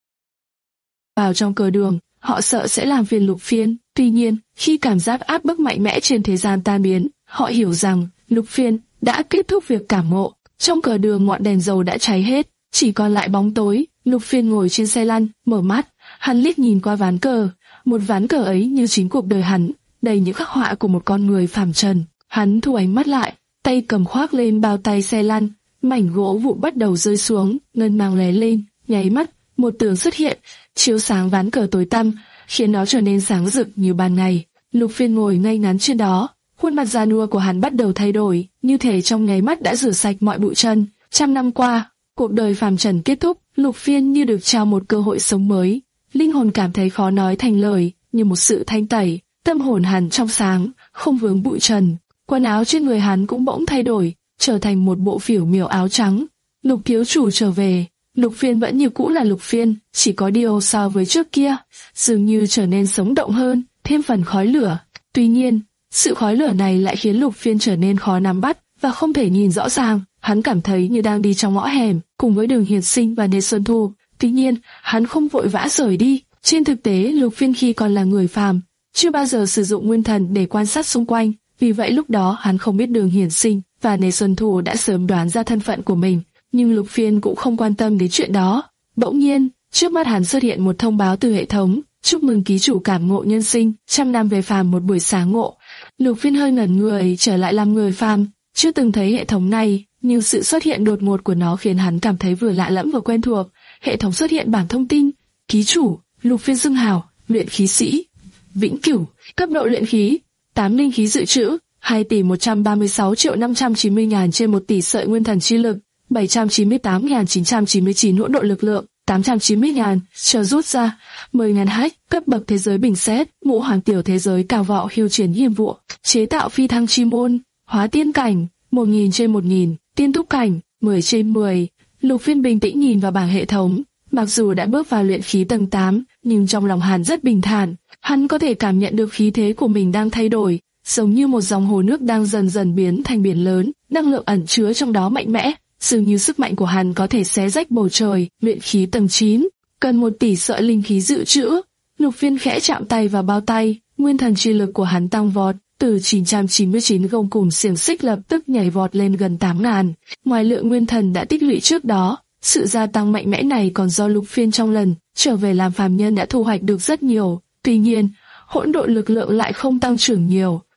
S2: Vào trong cờ đường, họ sợ sẽ làm phiền Lục Phiên. Tuy nhiên, khi cảm giác áp bức mạnh mẽ trên thế gian tan biến, họ hiểu rằng Lục Phiên đã kết thúc việc cảm ngộ. Trong cờ đường ngọn đèn dầu đã cháy hết, chỉ còn lại bóng tối. Lục Phiên ngồi trên xe lăn, mở mắt, hắn liếc nhìn qua ván cờ. Một ván cờ ấy như chính cuộc đời hắn, đầy những khắc họa của một con người phàm trần. Hắn thu ánh mắt lại, tay cầm khoác lên bao tay xe lăn, mảnh gỗ vụn bắt đầu rơi xuống, ngân mang lóe lên, nháy mắt, một tường xuất hiện, chiếu sáng ván cờ tối tăm, khiến nó trở nên sáng rực như ban ngày. Lục Phiên ngồi ngay ngắn trên đó, khuôn mặt già nua của hắn bắt đầu thay đổi, như thể trong nháy mắt đã rửa sạch mọi bụi trần. Trăm năm qua, cuộc đời phàm trần kết thúc, Lục Phiên như được trao một cơ hội sống mới. Linh hồn cảm thấy khó nói thành lời, như một sự thanh tẩy, tâm hồn hắn trong sáng, không vướng bụi trần. Quần áo trên người hắn cũng bỗng thay đổi, trở thành một bộ phiểu miểu áo trắng. Lục thiếu chủ trở về. Lục Phiên vẫn như cũ là Lục Phiên, chỉ có điều so với trước kia, dường như trở nên sống động hơn, thêm phần khói lửa. Tuy nhiên, sự khói lửa này lại khiến Lục Phiên trở nên khó nắm bắt và không thể nhìn rõ ràng. Hắn cảm thấy như đang đi trong ngõ hẻm, cùng với Đường Hiển Sinh và Lê Xuân Thu. Tuy nhiên, hắn không vội vã rời đi. Trên thực tế, Lục Phiên khi còn là người phàm, chưa bao giờ sử dụng nguyên thần để quan sát xung quanh. Vì vậy lúc đó hắn không biết Đường Hiển Sinh và Lê Xuân Thu đã sớm đoán ra thân phận của mình. Nhưng Lục Phiên cũng không quan tâm đến chuyện đó. Bỗng nhiên, trước mắt hắn xuất hiện một thông báo từ hệ thống: chúc mừng ký chủ cảm ngộ nhân sinh, trăm năm về phàm một buổi sáng ngộ. Lục Phiên hơi ngẩn người, trở lại làm người phàm. Chưa từng thấy hệ thống này, nhưng sự xuất hiện đột ngột của nó khiến hắn cảm thấy vừa lạ lẫm vừa quen thuộc. Hệ thống xuất hiện bảng thông tin: ký chủ Lục Phiên xưng hào luyện khí sĩ, vĩnh cửu, cấp độ luyện khí, tám linh khí dự trữ, hai tỷ một trăm ba mươi sáu triệu năm trăm chín mươi ngàn trên một tỷ sợi nguyên thần chi lực, bảy trăm chín mươi tám nghìn chín trăm chín mươi chín hỗn độn lực lượng, tám trăm chín mươi ngàn chờ rút ra, mười ngàn hack, cấp bậc thế giới bình xét, ngũ hoàng tiểu thế giới cào vọ hiêu chiến hiểm vụ, chế tạo phi thăng chim ôn, hóa tiên cảnh, một nghìn trên một nghìn, tiên túc cảnh, mười trên mười. Lục Phiên bình tĩnh nhìn vào bảng hệ thống. Mặc dù đã bước vào luyện khí tầng tám, nhưng trong lòng hắn rất bình thản. Hắn có thể cảm nhận được khí thế của mình đang thay đổi, giống như một dòng hồ nước đang dần dần biến thành biển lớn, năng lượng ẩn chứa trong đó mạnh mẽ, dường như sức mạnh của hắn có thể xé rách bầu trời. Luyện khí tầng chín, cần một tỷ sợi linh khí dự trữ. Lục Phiên khẽ chạm tay vào bao tay, nguyên thần chi lực của hắn tăng vọt, từ chín trăm chín mươi chín gông cùm xiềng xích lập tức nhảy vọt lên gần tám ngàn. Ngoài lượng nguyên thần đã tích lũy trước đó, sự gia tăng mạnh mẽ này còn do Lục Phiên trong lần trở về làm phàm nhân đã thu hoạch được rất nhiều. Tuy nhiên, hỗn độn lực lượng lại không tăng trưởng nhiều.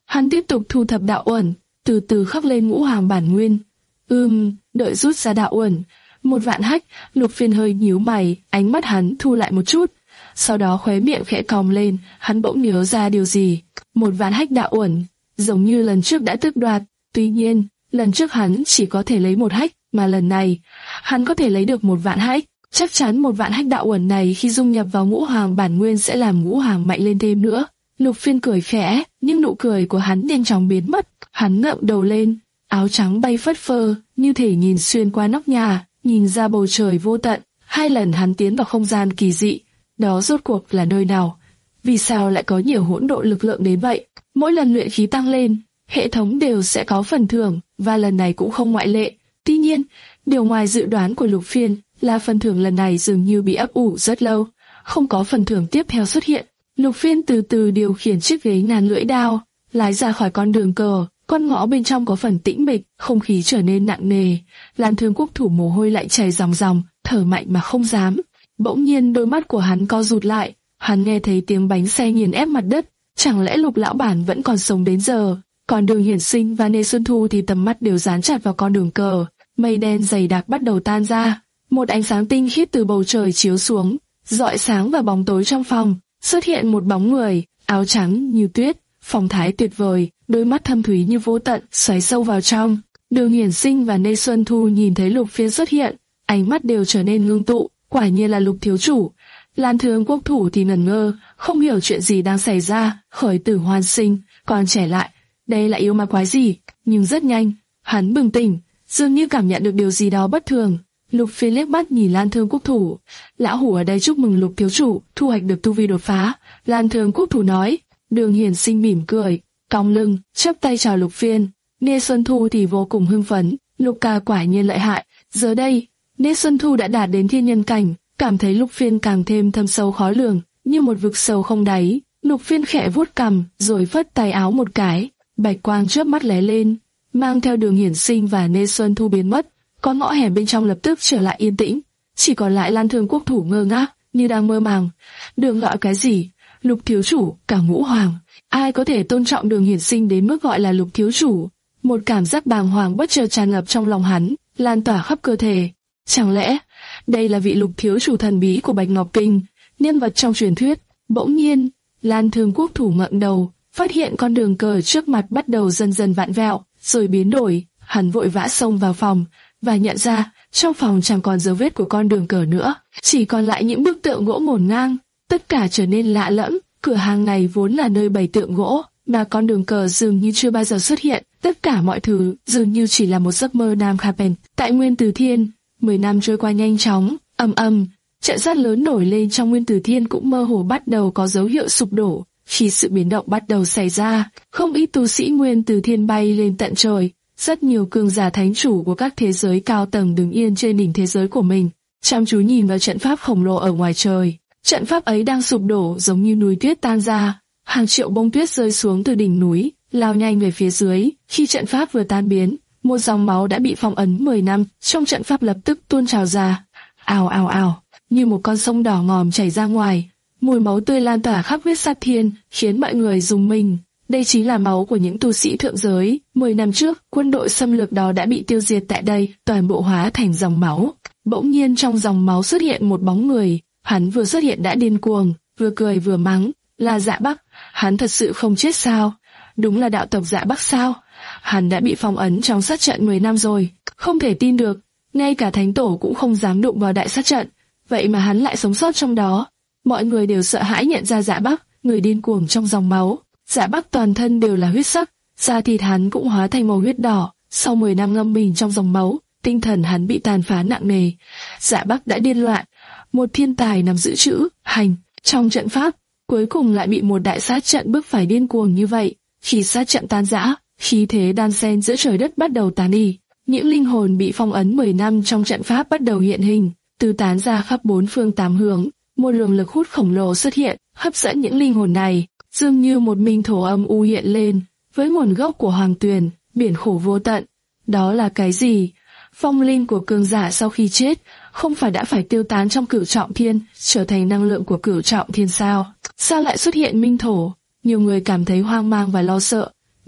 S2: Hắn tiếp tục thu thập đạo uẩn, từ từ khắc lên ngũ hoàng bản nguyên. Ừm, đợi rút ra đạo uẩn, một vạn hách. Lục Phiên hơi nhíu mày, ánh mắt hắn thu lại một chút. Sau đó khóe miệng khẽ cong lên, hắn bỗng nhớ ra điều gì. Một vạn hách đạo uẩn, giống như lần trước đã tước đoạt. Tuy nhiên, lần trước hắn chỉ có thể lấy một hách, mà lần này, hắn có thể lấy được một vạn hách. Chắc chắn một vạn hách đạo uẩn này khi dung nhập vào ngũ hoàng bản nguyên sẽ làm ngũ hoàng mạnh lên thêm nữa. Lục Phiên cười khẽ, nhưng nụ cười của hắn nhanh chóng biến mất. Hắn ngẩng đầu lên, áo trắng bay phất phơ, như thể nhìn xuyên qua nóc nhà, nhìn ra bầu trời vô tận. Hai lần hắn tiến vào không gian kỳ dị, đó rốt cuộc là nơi nào? Vì sao lại có nhiều hỗn độn lực lượng đến vậy? Mỗi lần luyện khí tăng lên, hệ thống đều sẽ có phần thưởng, và lần này cũng không ngoại lệ. Tuy nhiên, điều ngoài dự đoán của Lục Phiên là phần thưởng lần này dường như bị ấp ủ rất lâu, không có phần thưởng tiếp theo xuất hiện. Lục Phiên từ từ điều khiển chiếc ghế ngàn lưỡi đao, lái ra khỏi con đường cờ. Con ngõ bên trong có phần tĩnh mịch, không khí trở nên nặng nề. Lan Thương Quốc thủ mồ hôi lại chảy ròng ròng, thở mạnh mà không dám. Bỗng nhiên đôi mắt của hắn co rụt lại, hắn nghe thấy tiếng bánh xe nghiền ép mặt đất. Chẳng lẽ Lục lão bản vẫn còn sống đến giờ? Còn Đường Hiển Sinh và Nê Xuân Thu thì tầm mắt đều dán chặt vào con đường cờ. Mây đen dày đặc bắt đầu tan ra, một ánh sáng tinh khiết từ bầu trời chiếu xuống, rọi sáng vào bóng tối trong phòng. Xuất hiện một bóng người, áo trắng như tuyết, phong thái tuyệt vời, đôi mắt thâm thúy như vô tận, xoáy sâu vào trong. Đường Hiển Sinh và Nê Xuân Thu nhìn thấy Lục Phiên xuất hiện, ánh mắt đều trở nên ngưng tụ, quả nhiên là Lục thiếu chủ. Lan Thương Quốc thủ thì ngẩn ngơ, không hiểu chuyện gì đang xảy ra. Khởi tử hoàn sinh, còn trẻ lại, đây là yêu ma quái gì? Nhưng rất nhanh, hắn bừng tỉnh, dường như cảm nhận được điều gì đó bất thường. Lục Phiên liếc mắt nhìn Lan Thương Quốc thủ. Lão hủ ở đây chúc mừng Lục thiếu chủ thu hoạch được tu vi đột phá. Lan Thương Quốc thủ nói. Đường Hiển Sinh mỉm cười, cong lưng, chắp tay chào Lục Phiên. Nê Xuân Thu thì vô cùng hưng phấn. Lục ca quả nhiên lợi hại. Giờ đây, Nê Xuân Thu đã đạt đến thiên nhân cảnh, cảm thấy Lục Phiên càng thêm thâm sâu khó lường, như một vực sâu không đáy. Lục Phiên khẽ vuốt cằm, rồi phất tay áo một cái, bạch quang chớp mắt lóe lên, mang theo Đường Hiển Sinh và Nê Xuân Thu biến mất. Con ngõ hẻm bên trong lập tức trở lại yên tĩnh, chỉ còn lại Lan Thương Quốc thủ ngơ ngác, như đang mơ màng. Đường gọi cái gì? Lục thiếu chủ, cả ngũ hoàng, ai có thể tôn trọng Đường Hiển Sinh đến mức gọi là Lục thiếu chủ? Một cảm giác bàng hoàng bất chợt tràn ngập trong lòng hắn, lan tỏa khắp cơ thể. Chẳng lẽ đây là vị Lục thiếu chủ thần bí của Bạch Ngọc Kinh, nhân vật trong truyền thuyết? Bỗng nhiên, Lan Thương Quốc thủ ngẩng đầu, phát hiện con đường cờ trước mặt bắt đầu dần dần vặn vẹo, rồi biến đổi. Hắn vội vã xông vào phòng và nhận ra trong phòng chẳng còn dấu vết của con đường cờ nữa, chỉ còn lại những bức tượng gỗ ngổn ngang. Tất cả trở nên lạ lẫm. Cửa hàng này vốn là nơi bày tượng gỗ, mà con đường cờ dường như chưa bao giờ xuất hiện. Tất cả mọi thứ dường như chỉ là một giấc mơ Nam Khapen. Tại Nguyên Từ Thiên, mười năm trôi qua nhanh chóng, ầm ầm, trận sát lớn nổi lên trong Nguyên Từ Thiên cũng mơ hồ bắt đầu có dấu hiệu sụp đổ. Khi sự biến động bắt đầu xảy ra, không ít tu sĩ Nguyên Từ Thiên bay lên tận trời. Rất nhiều cường giả thánh chủ của các thế giới cao tầng đứng yên trên đỉnh thế giới của mình, chăm chú nhìn vào trận pháp khổng lồ ở ngoài trời. Trận pháp ấy đang sụp đổ giống như núi tuyết tan ra, hàng triệu bông tuyết rơi xuống từ đỉnh núi, lao nhanh về phía dưới. Khi trận pháp vừa tan biến, một dòng máu đã bị phong ấn mười năm trong trận pháp lập tức tuôn trào ra. Ào ào ào, như một con sông đỏ ngòm chảy ra ngoài, mùi máu tươi lan tỏa khắp huyết sát thiên, khiến mọi người rùng mình. Đây chính là máu của những tu sĩ thượng giới. Mười năm trước, quân đội xâm lược đó đã bị tiêu diệt tại đây, toàn bộ hóa thành dòng máu. Bỗng nhiên trong dòng máu xuất hiện một bóng người. Hắn vừa xuất hiện đã điên cuồng, vừa cười vừa mắng. Là Dạ Bắc, hắn thật sự không chết sao? Đúng là đạo tộc Dạ Bắc sao? Hắn đã bị phong ấn trong sát trận mười năm rồi. Không thể tin được, ngay cả thánh tổ cũng không dám đụng vào đại sát trận. Vậy mà hắn lại sống sót trong đó. Mọi người đều sợ hãi nhận ra Dạ Bắc, người điên cuồng trong dòng máu. Dạ Bắc toàn thân đều là huyết sắc, da thịt hắn cũng hóa thành màu huyết đỏ. Sau mười năm ngâm mình trong dòng máu, tinh thần hắn bị tàn phá nặng nề. Dạ Bắc đã điên loạn, một thiên tài nắm giữ chữ hành trong trận pháp, cuối cùng lại bị một đại sát trận bức phải điên cuồng như vậy. Khi sát trận tan rã, khí thế đan xen giữa trời đất bắt đầu tán đi. Những linh hồn bị phong ấn mười năm trong trận pháp bắt đầu hiện hình, tứ tán ra khắp bốn phương tám hướng. Một luồng lực hút khổng lồ xuất hiện, hấp dẫn những linh hồn này. Dường như một minh thổ âm u hiện lên, với nguồn gốc của hoàng tuyền, biển khổ vô tận. Đó là cái gì? Phong linh của cường giả sau khi chết, không phải đã phải tiêu tán trong cửu trọng thiên, trở thành năng lượng của cửu trọng thiên sao? Sao lại xuất hiện minh thổ? Nhiều người cảm thấy hoang mang và lo sợ.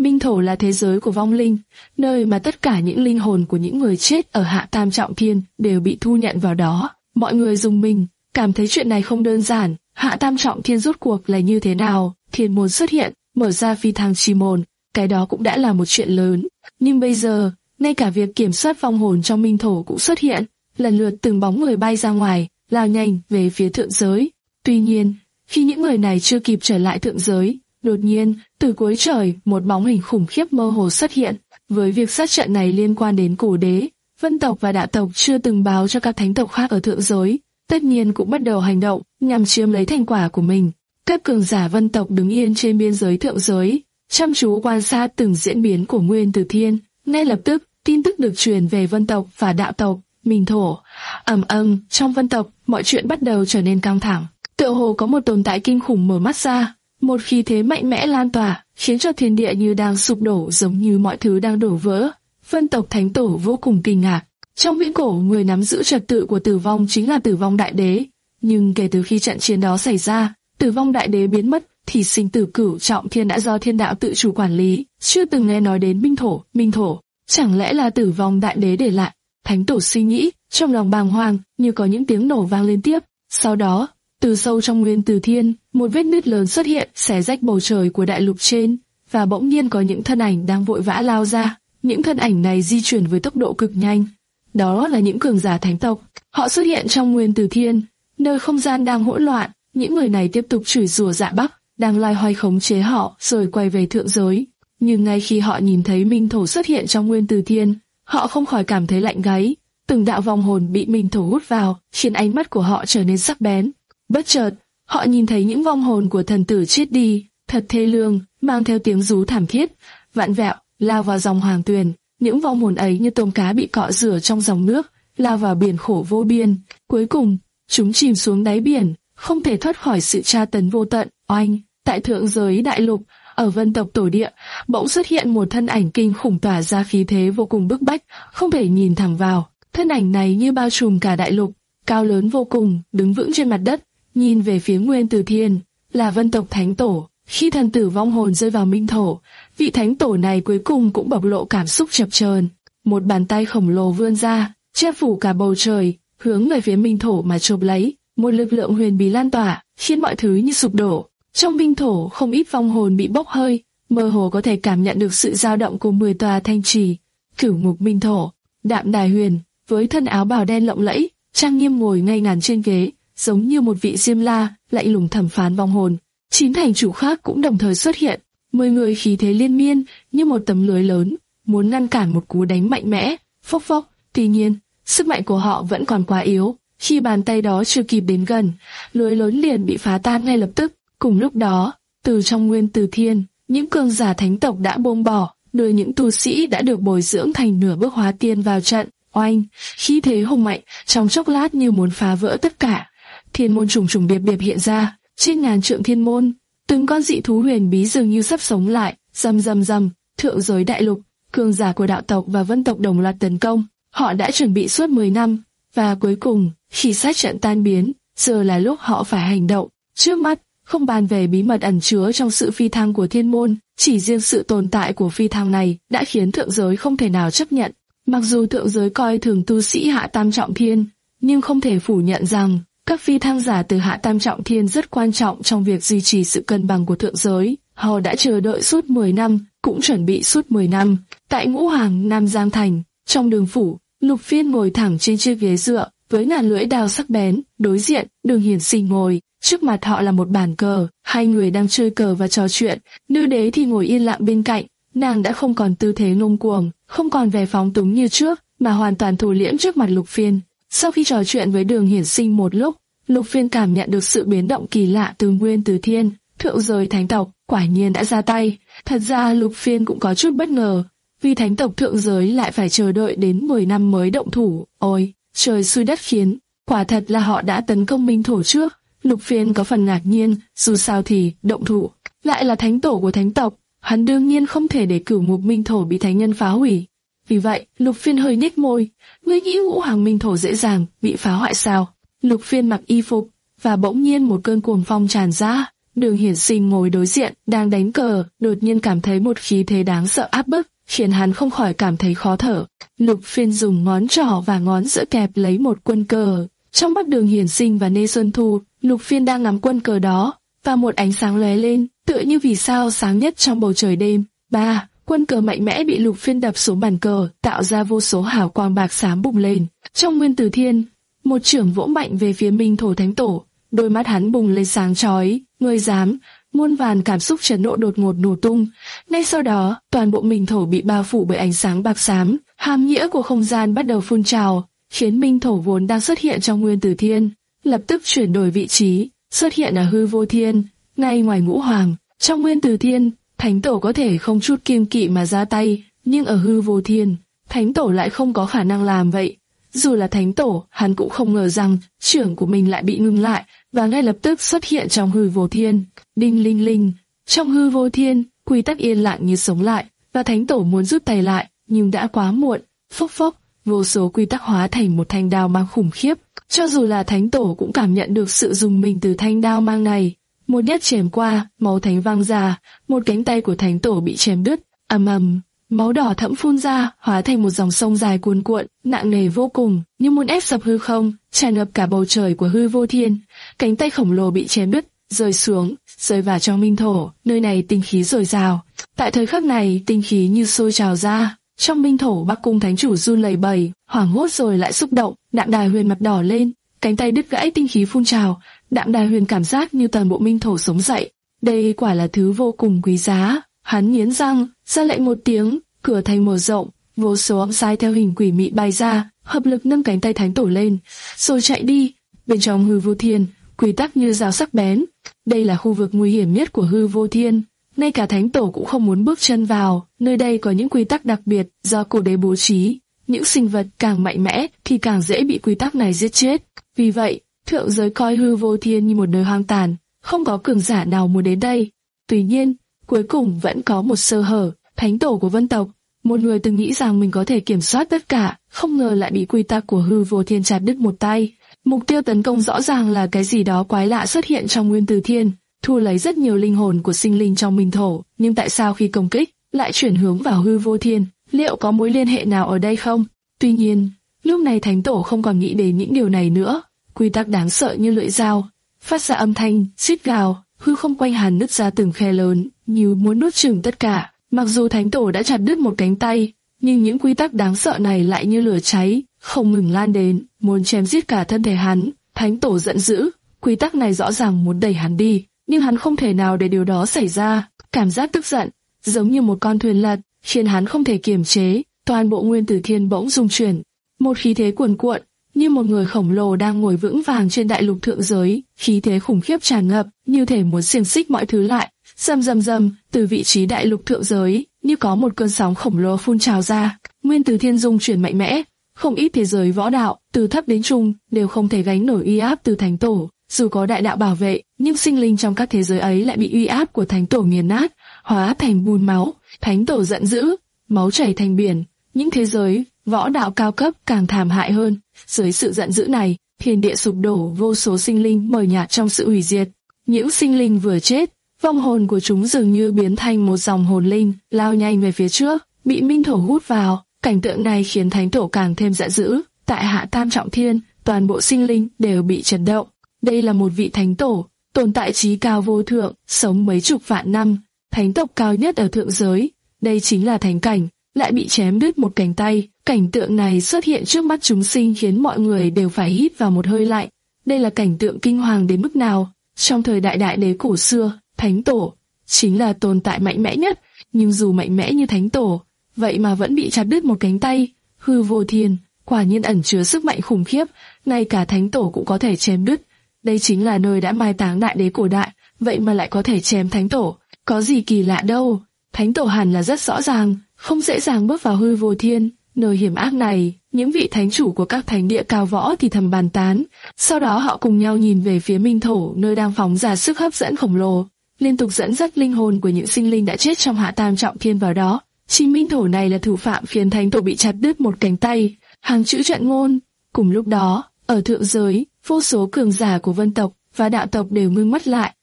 S2: Minh thổ là thế giới của vong linh, nơi mà tất cả những linh hồn của những người chết ở Hạ Tam Trọng Thiên đều bị thu nhận vào đó. Mọi người dùng mình, cảm thấy chuyện này không đơn giản. Hạ Tam Trọng Thiên rốt cuộc là như thế nào? Thiên môn xuất hiện, mở ra phi thăng chi môn, cái đó cũng đã là một chuyện lớn. Nhưng bây giờ, ngay cả việc kiểm soát vong hồn trong minh thổ cũng xuất hiện, lần lượt từng bóng người bay ra ngoài, lao nhanh về phía thượng giới. Tuy nhiên, khi những người này chưa kịp trở lại thượng giới, đột nhiên, từ cuối trời, một bóng hình khủng khiếp mơ hồ xuất hiện. Với việc sát trận này liên quan đến cổ đế, vân tộc và đạo tộc chưa từng báo cho các thánh tộc khác ở thượng giới, tất nhiên cũng bắt đầu hành động nhằm chiếm lấy thành quả của mình. Các cường giả vân tộc đứng yên trên biên giới thượng giới, chăm chú quan sát từng diễn biến của Nguyên Tử Thiên. Ngay lập tức, tin tức được truyền về vân tộc và đạo tộc, minh thổ. Ầm ầm, trong vân tộc, mọi chuyện bắt đầu trở nên căng thẳng. Tựa hồ có một tồn tại kinh khủng mở mắt ra, một khí thế mạnh mẽ lan tỏa, khiến cho thiên địa như đang sụp đổ, giống như mọi thứ đang đổ vỡ. Vân tộc thánh tổ vô cùng kinh ngạc. Trong viễn cổ, người nắm giữ trật tự của tử vong chính là Tử Vong Đại Đế. Nhưng kể từ khi trận chiến đó xảy ra, Tử Vong Đại Đế biến mất, thì sinh tử cửu trọng thiên đã do thiên đạo tự chủ quản lý. Chưa từng nghe nói đến minh thổ, minh thổ, chẳng lẽ là Tử Vong Đại Đế để lại? Thánh tổ suy nghĩ, trong lòng bàng hoàng, như có những tiếng nổ vang liên tiếp. Sau đó, từ sâu trong Nguyên Tử Thiên, một vết nứt lớn xuất hiện, xé rách bầu trời của đại lục trên, và bỗng nhiên có những thân ảnh đang vội vã lao ra. Những thân ảnh này di chuyển với tốc độ cực nhanh. Đó là những cường giả thánh tộc. Họ xuất hiện trong Nguyên Tử Thiên, nơi không gian đang hỗn loạn. Những người này tiếp tục chửi rủa Dạ Bắc, đang loay hoay khống chế họ, rồi quay về thượng giới. Nhưng ngay khi họ nhìn thấy minh thổ xuất hiện trong Nguyên Tử Thiên, họ không khỏi cảm thấy lạnh gáy. Từng đạo vong hồn bị minh thổ hút vào, khiến ánh mắt của họ trở nên sắc bén. Bất chợt, họ nhìn thấy những vong hồn của thần tử chết đi, thật thê lương, mang theo tiếng rú thảm thiết, vặn vẹo, lao vào dòng hoàng tuyền. Những vong hồn ấy như tôm cá bị cọ rửa trong dòng nước, lao vào biển khổ vô biên. Cuối cùng, chúng chìm xuống đáy biển, không thể thoát khỏi sự tra tấn vô tận. Oanh, tại thượng giới đại lục, ở vân tộc tổ địa, bỗng xuất hiện một thân ảnh kinh khủng tỏa ra khí thế vô cùng bức bách, không thể nhìn thẳng vào. Thân ảnh này như bao trùm cả đại lục, cao lớn vô cùng, đứng vững trên mặt đất, nhìn về phía Nguyên Tử Thiên, là vân tộc thánh tổ. Khi thần tử vong hồn rơi vào minh thổ, vị thánh tổ này cuối cùng cũng bộc lộ cảm xúc chập chờn. Một bàn tay khổng lồ vươn ra, che phủ cả bầu trời, hướng về phía minh thổ mà chộp lấy. Một lực lượng huyền bí lan tỏa, khiến mọi thứ như sụp đổ. Trong minh thổ, không ít vong hồn bị bốc hơi, mơ hồ có thể cảm nhận được sự dao động của mười tòa thanh trì. Cửu ngục minh thổ, Đạm Đài Huyền, với thân áo bào đen lộng lẫy, trang nghiêm ngồi ngay ngắn trên ghế, giống như một vị diêm la, lạnh lùng thẩm phán vong hồn. Chín thành chủ khác cũng đồng thời xuất hiện, mười người khí thế liên miên, như một tấm lưới lớn, muốn ngăn cản một cú đánh mạnh mẽ. Phốc phốc. Tuy nhiên, sức mạnh của họ vẫn còn quá yếu. Khi bàn tay đó chưa kịp đến gần, lưới lớn liền bị phá tan ngay lập tức. Cùng lúc đó, từ trong Nguyên Tử Thiên, những cường giả thánh tộc đã buông bỏ, đưa những tu sĩ đã được bồi dưỡng thành nửa bước hóa tiên vào trận. Oanh, khí thế hùng mạnh, trong chốc lát như muốn phá vỡ tất cả. Thiên môn trùng trùng điệp điệp hiện ra, trên ngàn trượng thiên môn, từng con dị thú huyền bí dường như sắp sống lại. Rầm rầm rầm, thượng giới đại lục, cường giả của đạo tộc và vân tộc đồng loạt tấn công. Họ đã chuẩn bị suốt mười năm, và cuối cùng, khi sát trận tan biến, giờ là lúc họ phải hành động. Trước mắt, không bàn về bí mật ẩn chứa trong sự phi thăng của thiên môn, chỉ riêng sự tồn tại của phi thăng này đã khiến thượng giới không thể nào chấp nhận. Mặc dù thượng giới coi thường tu sĩ Hạ Tam Trọng Thiên, nhưng không thể phủ nhận rằng các phi thăng giả từ Hạ Tam Trọng Thiên rất quan trọng trong việc duy trì sự cân bằng của thượng giới. Họ đã chờ đợi suốt mười năm, cũng chuẩn bị suốt mười năm. Tại Ngũ Hoàng Nam Giang Thành, trong đường phủ, Lục Phiên ngồi thẳng trên chiếc ghế dựa, với ngàn lưỡi đao sắc bén. Đối diện, Đường Hiển Sinh ngồi, trước mặt họ là một bàn cờ. Hai người đang chơi cờ và trò chuyện. Nữ đế thì ngồi yên lặng bên cạnh. Nàng đã không còn tư thế ngông cuồng, không còn vẻ phóng túng như trước, mà hoàn toàn thủ liễm trước mặt Lục Phiên. Sau khi trò chuyện với Đường Hiển Sinh một lúc, Lục Phiên cảm nhận được sự biến động kỳ lạ từ Nguyên Tử Thiên. Thượng giới thánh tộc quả nhiên đã ra tay. Thật ra Lục Phiên cũng có chút bất ngờ, vì thánh tộc thượng giới lại phải chờ đợi đến mười năm mới động thủ. Ôi, trời xui đất khiến, quả thật là họ đã tấn công minh thổ trước. Lục Phiên có phần ngạc nhiên, dù sao thì động thủ lại là thánh tổ của thánh tộc, hắn đương nhiên không thể để cửu ngục minh thổ bị thánh nhân phá hủy. Vì vậy, Lục Phiên hơi nhếch môi, ngươi nghĩ Ngũ Hoàng minh thổ dễ dàng bị phá hoại sao? Lục Phiên mặc y phục, và bỗng nhiên một cơn cuồng phong tràn ra, Đường Hiển Sinh ngồi đối diện, đang đánh cờ, đột nhiên cảm thấy một khí thế đáng sợ áp bức, khiến hắn không khỏi cảm thấy khó thở. Lục Phiên dùng ngón trỏ và ngón giữa kẹp lấy một quân cờ. Trong mắt Đường Hiển Sinh và Lê Xuân Thu, Lục Phiên đang ngắm quân cờ đó, và một ánh sáng lóe lên, tựa như vì sao sáng nhất trong bầu trời đêm. Ba, quân cờ mạnh mẽ bị Lục Phiên đập xuống bàn cờ, tạo ra vô số hào quang bạc xám bùng lên. Trong Nguyên Tử Thiên, một chưởng vỗ mạnh về phía Minh Thổ Thánh Tổ, đôi mắt hắn bùng lên sáng chói, ngươi dám? Muôn vàn cảm xúc chấn nộ đột ngột nổ tung. Ngay sau đó, toàn bộ Minh Thổ bị bao phủ bởi ánh sáng bạc xám, hàm nghĩa của không gian bắt đầu phun trào, khiến Minh Thổ vốn đang xuất hiện trong Nguyên Tử Thiên, lập tức chuyển đổi vị trí, xuất hiện ở Hư Vô Thiên, ngay ngoài Ngũ Hoàng. Trong Nguyên Tử Thiên, Thánh Tổ có thể không chút kiêng kỵ mà ra tay, nhưng ở Hư Vô Thiên, Thánh Tổ lại không có khả năng làm vậy. Dù là Thánh Tổ, hắn cũng không ngờ rằng chưởng của mình lại bị ngừng lại và ngay lập tức xuất hiện trong Hư Vô Thiên. Đinh linh linh, trong Hư Vô Thiên, quy tắc yên lặng như sống lại, và Thánh Tổ muốn rút tay lại, nhưng đã quá muộn. Phốc phốc, vô số quy tắc hóa thành một thanh đao mang khủng khiếp. Cho dù là Thánh Tổ cũng cảm nhận được sự rùng mình từ thanh đao mang này. Một nhát chém qua, máu thánh văng ra, một cánh tay của Thánh Tổ bị chém đứt. Ầm ầm, máu đỏ thẫm phun ra, hóa thành một dòng sông dài cuồn cuộn, nặng nề vô cùng, như muốn ép sập hư không, tràn ngập cả bầu trời của Hư Vô Thiên. Cánh tay khổng lồ bị chém đứt, rơi xuống, rơi vào trong Minh Thổ, nơi này tinh khí dồi dào. Tại thời khắc này, tinh khí như sôi trào ra. Trong Minh Thổ, Bắc Cung Thánh Chủ run lẩy bẩy, hoảng hốt rồi lại xúc động. Đạm Đài Huyền mặt đỏ lên, cánh tay đứt gãy, tinh khí phun trào. Đạm Đài Huyền cảm giác như toàn bộ Minh Thổ sống dậy. Đây quả là thứ vô cùng quý giá. Hắn nghiến răng, ra lệnh một tiếng, cửa thành mở rộng, vô số âm sai theo hình quỷ mị bay ra, hợp lực nâng cánh tay Thánh Tổ lên, rồi chạy đi. Bên trong Hư Vô Thiên, quy tắc như dao sắc bén. Đây là khu vực nguy hiểm nhất của Hư Vô Thiên. Ngay cả Thánh Tổ cũng không muốn bước chân vào. Nơi đây có những quy tắc đặc biệt do cổ đế bố trí. Những sinh vật càng mạnh mẽ thì càng dễ bị quy tắc này giết chết. Vì vậy, thượng giới coi Hư Vô Thiên như một nơi hoang tàn, không có cường giả nào muốn đến đây. Tuy nhiên, cuối cùng vẫn có một sơ hở. Thánh Tổ của Vân tộc, một người từng nghĩ rằng mình có thể kiểm soát tất cả, không ngờ lại bị quy tắc của Hư Vô Thiên chặt đứt một tay. Mục tiêu tấn công rõ ràng là cái gì đó quái lạ xuất hiện trong Nguyên Tử Thiên, thu lấy rất nhiều linh hồn của sinh linh trong Minh Thổ, nhưng tại sao khi công kích lại chuyển hướng vào Hư Vô Thiên? Liệu có mối liên hệ nào ở đây không? Tuy nhiên, lúc này Thánh Tổ không còn nghĩ đến những điều này nữa. Quy tắc đáng sợ như lưỡi dao, phát ra âm thanh xít gào, hư không quanh hắn nứt ra từng khe lớn, như muốn nuốt chửng tất cả. Mặc dù Thánh Tổ đã chặt đứt một cánh tay, nhưng những quy tắc đáng sợ này lại như lửa cháy, không ngừng lan đến, muốn chém giết cả thân thể hắn. Thánh Tổ giận dữ, quy tắc này rõ ràng muốn đẩy hắn đi, nhưng hắn không thể nào để điều đó xảy ra. Cảm giác tức giận, giống như một con thuyền lật, khiến hắn không thể kiềm chế. Toàn bộ Nguyên Tử Thiên bỗng rung chuyển, một khí thế cuồn cuộn, như một người khổng lồ đang ngồi vững vàng trên đại lục thượng giới. Khí thế khủng khiếp tràn ngập, như thể muốn xiềng xích mọi thứ lại. Rầm rầm rầm, từ vị trí đại lục thượng giới, như có một cơn sóng khổng lồ phun trào ra. Nguyên Tử Thiên rung chuyển mạnh mẽ, không ít thế giới võ đạo, từ thấp đến trung, đều không thể gánh nổi uy áp từ Thánh Tổ. Dù có đại đạo bảo vệ, nhưng sinh linh trong các thế giới ấy lại bị uy áp của Thánh Tổ nghiền nát, hóa thành bùn máu. Thánh Tổ giận dữ, máu chảy thành biển. Những thế giới võ đạo cao cấp càng thảm hại hơn. Dưới sự giận dữ này, thiên địa sụp đổ, vô số sinh linh mờ nhạt trong sự hủy diệt. Những sinh linh vừa chết, vong hồn của chúng dường như biến thành một dòng hồn linh, lao nhanh về phía trước, bị Minh Thổ hút vào. Cảnh tượng này khiến Thánh Tổ càng thêm giận dữ. Tại Hạ Tam Trọng Thiên, toàn bộ sinh linh đều bị chấn động. Đây là một vị Thánh Tổ, tồn tại trí cao vô thượng, sống mấy chục vạn năm, thánh tộc cao nhất ở thượng giới. Đây chính là thánh cảnh, lại bị chém đứt một cánh tay. Cảnh tượng này xuất hiện trước mắt chúng sinh khiến mọi người đều phải hít vào một hơi lạnh. Đây là cảnh tượng kinh hoàng đến mức nào? Trong thời đại đại đế cổ xưa, Thánh Tổ chính là tồn tại mạnh mẽ nhất, nhưng dù mạnh mẽ như Thánh Tổ, vậy mà vẫn bị chặt đứt một cánh tay. Hư Vô Thiên quả nhiên ẩn chứa sức mạnh khủng khiếp, ngay cả Thánh Tổ cũng có thể chém đứt. Đây chính là nơi đã mai táng đại đế cổ đại, vậy mà lại có thể chém Thánh Tổ, có gì kỳ lạ đâu. Thánh Tổ hẳn là rất rõ ràng, không dễ dàng bước vào Hư Vô Thiên, nơi hiểm ác này. Những vị thánh chủ của các thánh địa cao võ thì thầm bàn tán, sau đó họ cùng nhau nhìn về phía Minh Thổ, nơi đang phóng ra sức hấp dẫn khổng lồ, liên tục dẫn dắt linh hồn của những sinh linh đã chết trong Hạ Tam Trọng Thiên vào đó. Chính Minh Thổ này là thủ phạm khiến Thánh Tổ bị chặt đứt một cánh tay. Hàng chữ trận ngôn. Cùng lúc đó, ở thượng giới, vô số cường giả của Vân tộc và đạo tộc đều ngưng mắt lại,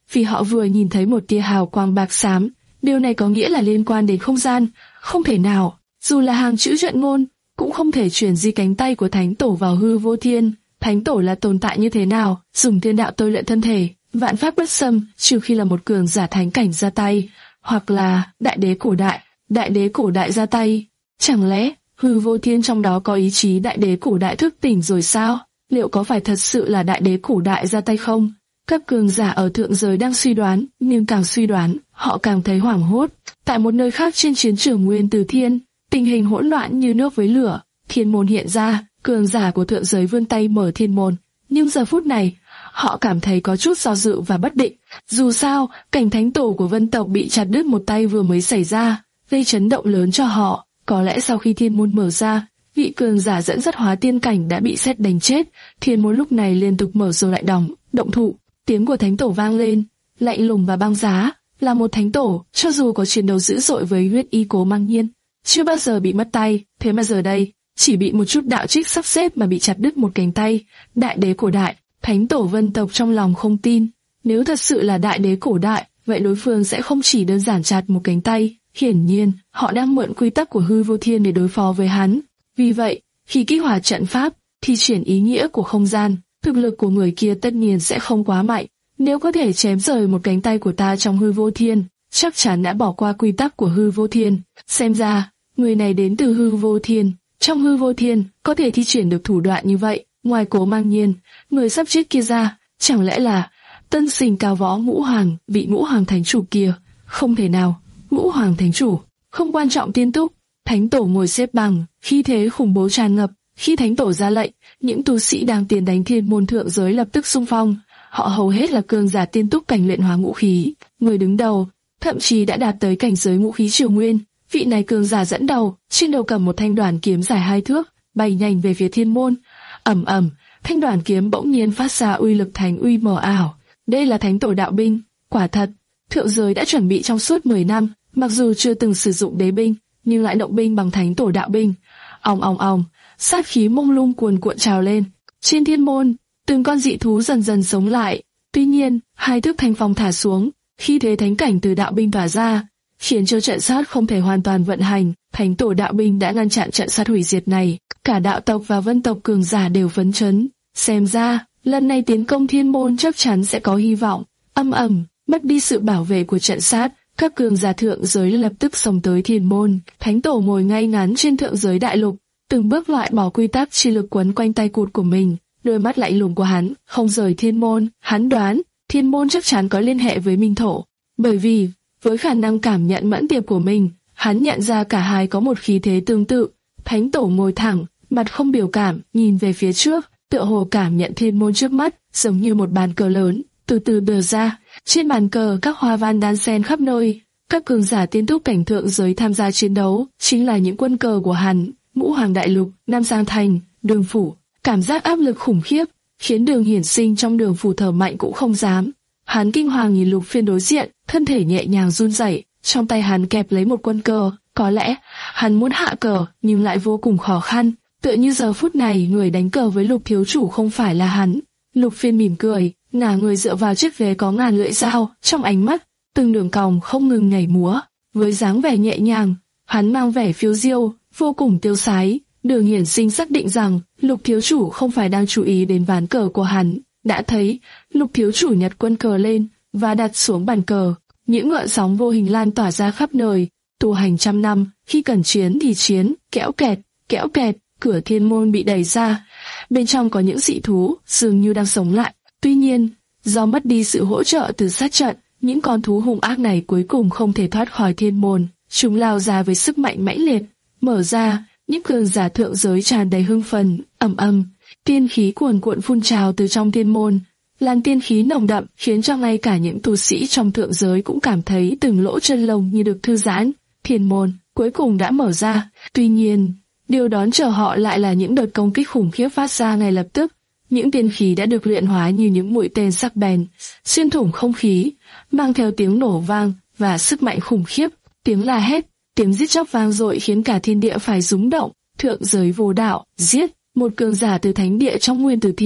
S2: vì họ vừa nhìn thấy một tia hào quang bạc xám. Điều này có nghĩa là liên quan đến không gian, không thể nào, dù là hàng chữ trận ngôn, cũng không thể chuyển di cánh tay của Thánh Tổ vào hư vô thiên. Thánh Tổ là tồn tại như thế nào, dùng thiên đạo tôi luyện thân thể, vạn pháp bất xâm, trừ khi là một cường giả thánh cảnh ra tay, hoặc là đại đế cổ đại, đại đế cổ đại ra tay. Chẳng lẽ hư vô thiên trong đó có ý chí đại đế cổ đại thức tỉnh rồi sao? Liệu có phải thật sự là đại đế cổ đại ra tay không? Các cường giả ở thượng giới đang suy đoán, nhưng càng suy đoán, họ càng thấy hoảng hốt. Tại một nơi khác trên chiến trường Nguyên Từ Thiên, tình hình hỗn loạn như nước với lửa. Thiên môn hiện ra, cường giả của thượng giới vươn tay mở thiên môn, nhưng giờ phút này, họ cảm thấy có chút do dự và bất định. Dù sao, cảnh thánh tổ của vân tộc bị chặt đứt một tay vừa mới xảy ra, gây chấn động lớn cho họ. Có lẽ sau khi thiên môn mở ra, vị cường giả dẫn dắt hóa tiên cảnh đã bị sét đánh chết. Thiên môn lúc này liên tục mở rồi lại đóng, động thủ. Tiếng của thánh tổ vang lên, lạnh lùng và băng giá. Là một thánh tổ, cho dù có chiến đấu dữ dội với huyết y Cố Mang Nhiên, chưa bao giờ bị mất tay, thế mà giờ đây, chỉ bị một chút đạo trích sắp xếp mà bị chặt đứt một cánh tay. Đại đế cổ đại, thánh tổ vân tộc trong lòng không tin. Nếu thật sự là đại đế cổ đại, vậy đối phương sẽ không chỉ đơn giản chặt một cánh tay. Hiển nhiên, họ đang mượn quy tắc của hư vô thiên để đối phó với hắn. Vì vậy, khi kích hoạt trận pháp, thi triển ý nghĩa của không gian, thực lực của người kia tất nhiên sẽ không quá mạnh. Nếu có thể chém rời một cánh tay của ta trong hư vô thiên, chắc chắn đã bỏ qua quy tắc của hư vô thiên. Xem ra, người này đến từ hư vô thiên. Trong hư vô thiên, có thể thi triển được thủ đoạn như vậy. Ngoài Cố Mang Nhiên, người sắp chết kia ra, chẳng lẽ là tân sinh cao võ ngũ hoàng, vị ngũ hoàng thánh chủ kia? Không thể nào, ngũ hoàng thánh chủ, không quan trọng tiên túc. Thánh tổ ngồi xếp bằng, khí thế khủng bố tràn ngập. Khi thánh tổ ra lệnh, những tu sĩ đang tiền đánh thiên môn thượng giới lập tức xung phong. Họ hầu hết là cường giả tiên túc cảnh luyện hóa ngũ khí. Người đứng đầu, thậm chí đã đạt tới cảnh giới ngũ khí triều nguyên. Vị này cường giả dẫn đầu, trên đầu cầm một thanh đoàn kiếm dài hai thước, bay nhanh về phía thiên môn. Ầm ầm, thanh đoàn kiếm bỗng nhiên phát ra uy lực thánh uy mờ ảo. Đây là thánh tổ đạo binh, quả thật. Thượng giới đã chuẩn bị trong suốt mười năm, mặc dù chưa từng sử dụng đế binh, nhưng lại động binh bằng thánh tổ đạo binh. Ong ong ong, sát khí mông lung cuồn cuộn trào lên. Trên thiên môn, từng con dị thú dần dần sống lại. Tuy nhiên, hai thước thanh phong thả xuống, khi thế thánh cảnh từ đạo binh tỏa ra, khiến cho trận sát không thể hoàn toàn vận hành. Thánh tổ đạo binh đã ngăn chặn trận sát hủy diệt này. Cả đạo tộc và vân tộc cường giả đều phấn chấn. Xem ra, lần này tiến công thiên môn chắc chắn sẽ có hy vọng. Âm ầm, mất đi sự bảo vệ của trận sát, các cường giả thượng giới lập tức xông tới thiên môn. Thánh tổ ngồi ngay ngắn trên thượng giới đại lục, từng bước loại bỏ quy tắc chi lực quấn quanh tay cụt của mình. Đôi mắt lạnh lùng của hắn không rời thiên môn. Hắn đoán thiên môn chắc chắn có liên hệ với minh thổ, bởi vì với khả năng cảm nhận mẫn tiệp của mình, hắn nhận ra cả hai có một khí thế tương tự. Thánh tổ ngồi thẳng, mặt không biểu cảm, nhìn về phía trước, tựa hồ cảm nhận thiên môn trước mắt, giống như một bàn cờ lớn, từ từ bờ ra. Trên bàn cờ các hoa văn đan xen khắp nơi, các cường giả tiên túc cảnh thượng giới tham gia chiến đấu, chính là những quân cờ của hắn. Ngũ Hoàng Đại Lục, Nam Giang Thành, Đường Phủ. Cảm giác áp lực khủng khiếp, khiến Đường Hiển Sinh trong Đường Phủ thở mạnh cũng không dám. Hắn kinh hoàng nhìn Lục Phiên đối diện, thân thể nhẹ nhàng run rẩy, trong tay hắn kẹp lấy một quân cờ. Có lẽ hắn muốn hạ cờ, nhưng lại vô cùng khó khăn. Tựa như giờ phút này người đánh cờ với Lục thiếu chủ không phải là hắn. Lục Phiên mỉm cười, ngả người dựa vào chiếc ghế có ngàn lưỡi dao, trong ánh mắt từng đường cong không ngừng nhảy múa. Với dáng vẻ nhẹ nhàng, hắn mang vẻ phiêu diêu, vô cùng tiêu sái. Đường Hiển Sinh xác định rằng Lục thiếu chủ không phải đang chú ý đến ván cờ của hắn. Đã thấy Lục thiếu chủ nhặt quân cờ lên và đặt xuống bàn cờ, những ngọn sóng vô hình lan tỏa ra khắp nơi. Tu hành trăm năm, khi cần chiến thì chiến. Kẽo kẹt, kẽo kẹt, cửa thiên môn bị đẩy ra. Bên trong có những dị thú dường như đang sống lại. Tuy nhiên, do mất đi sự hỗ trợ từ sát trận, những con thú hung ác này cuối cùng không thể thoát khỏi thiên môn. Chúng lao ra với sức mạnh mãnh liệt, mở ra. Những cường giả thượng giới tràn đầy hưng phấn, ầm ầm, tiên khí cuồn cuộn phun trào từ trong thiên môn. Làn tiên khí nồng đậm khiến cho ngay cả những tu sĩ trong thượng giới cũng cảm thấy từng lỗ chân lông như được thư giãn. Thiên môn cuối cùng đã mở ra. Tuy nhiên, điều đón chờ họ lại là những đợt công kích khủng khiếp phát ra ngay lập tức. Những tiên khí đã được luyện hóa như những mũi tên sắc bén, xuyên thủng không khí, mang theo tiếng nổ vang và sức mạnh khủng khiếp. Tiếng la hét, tiếng giết chóc vang dội khiến cả thiên địa phải rúng động. Thượng giới vô đạo, giết một cường giả từ thánh địa trong Nguyên Tử Thiên,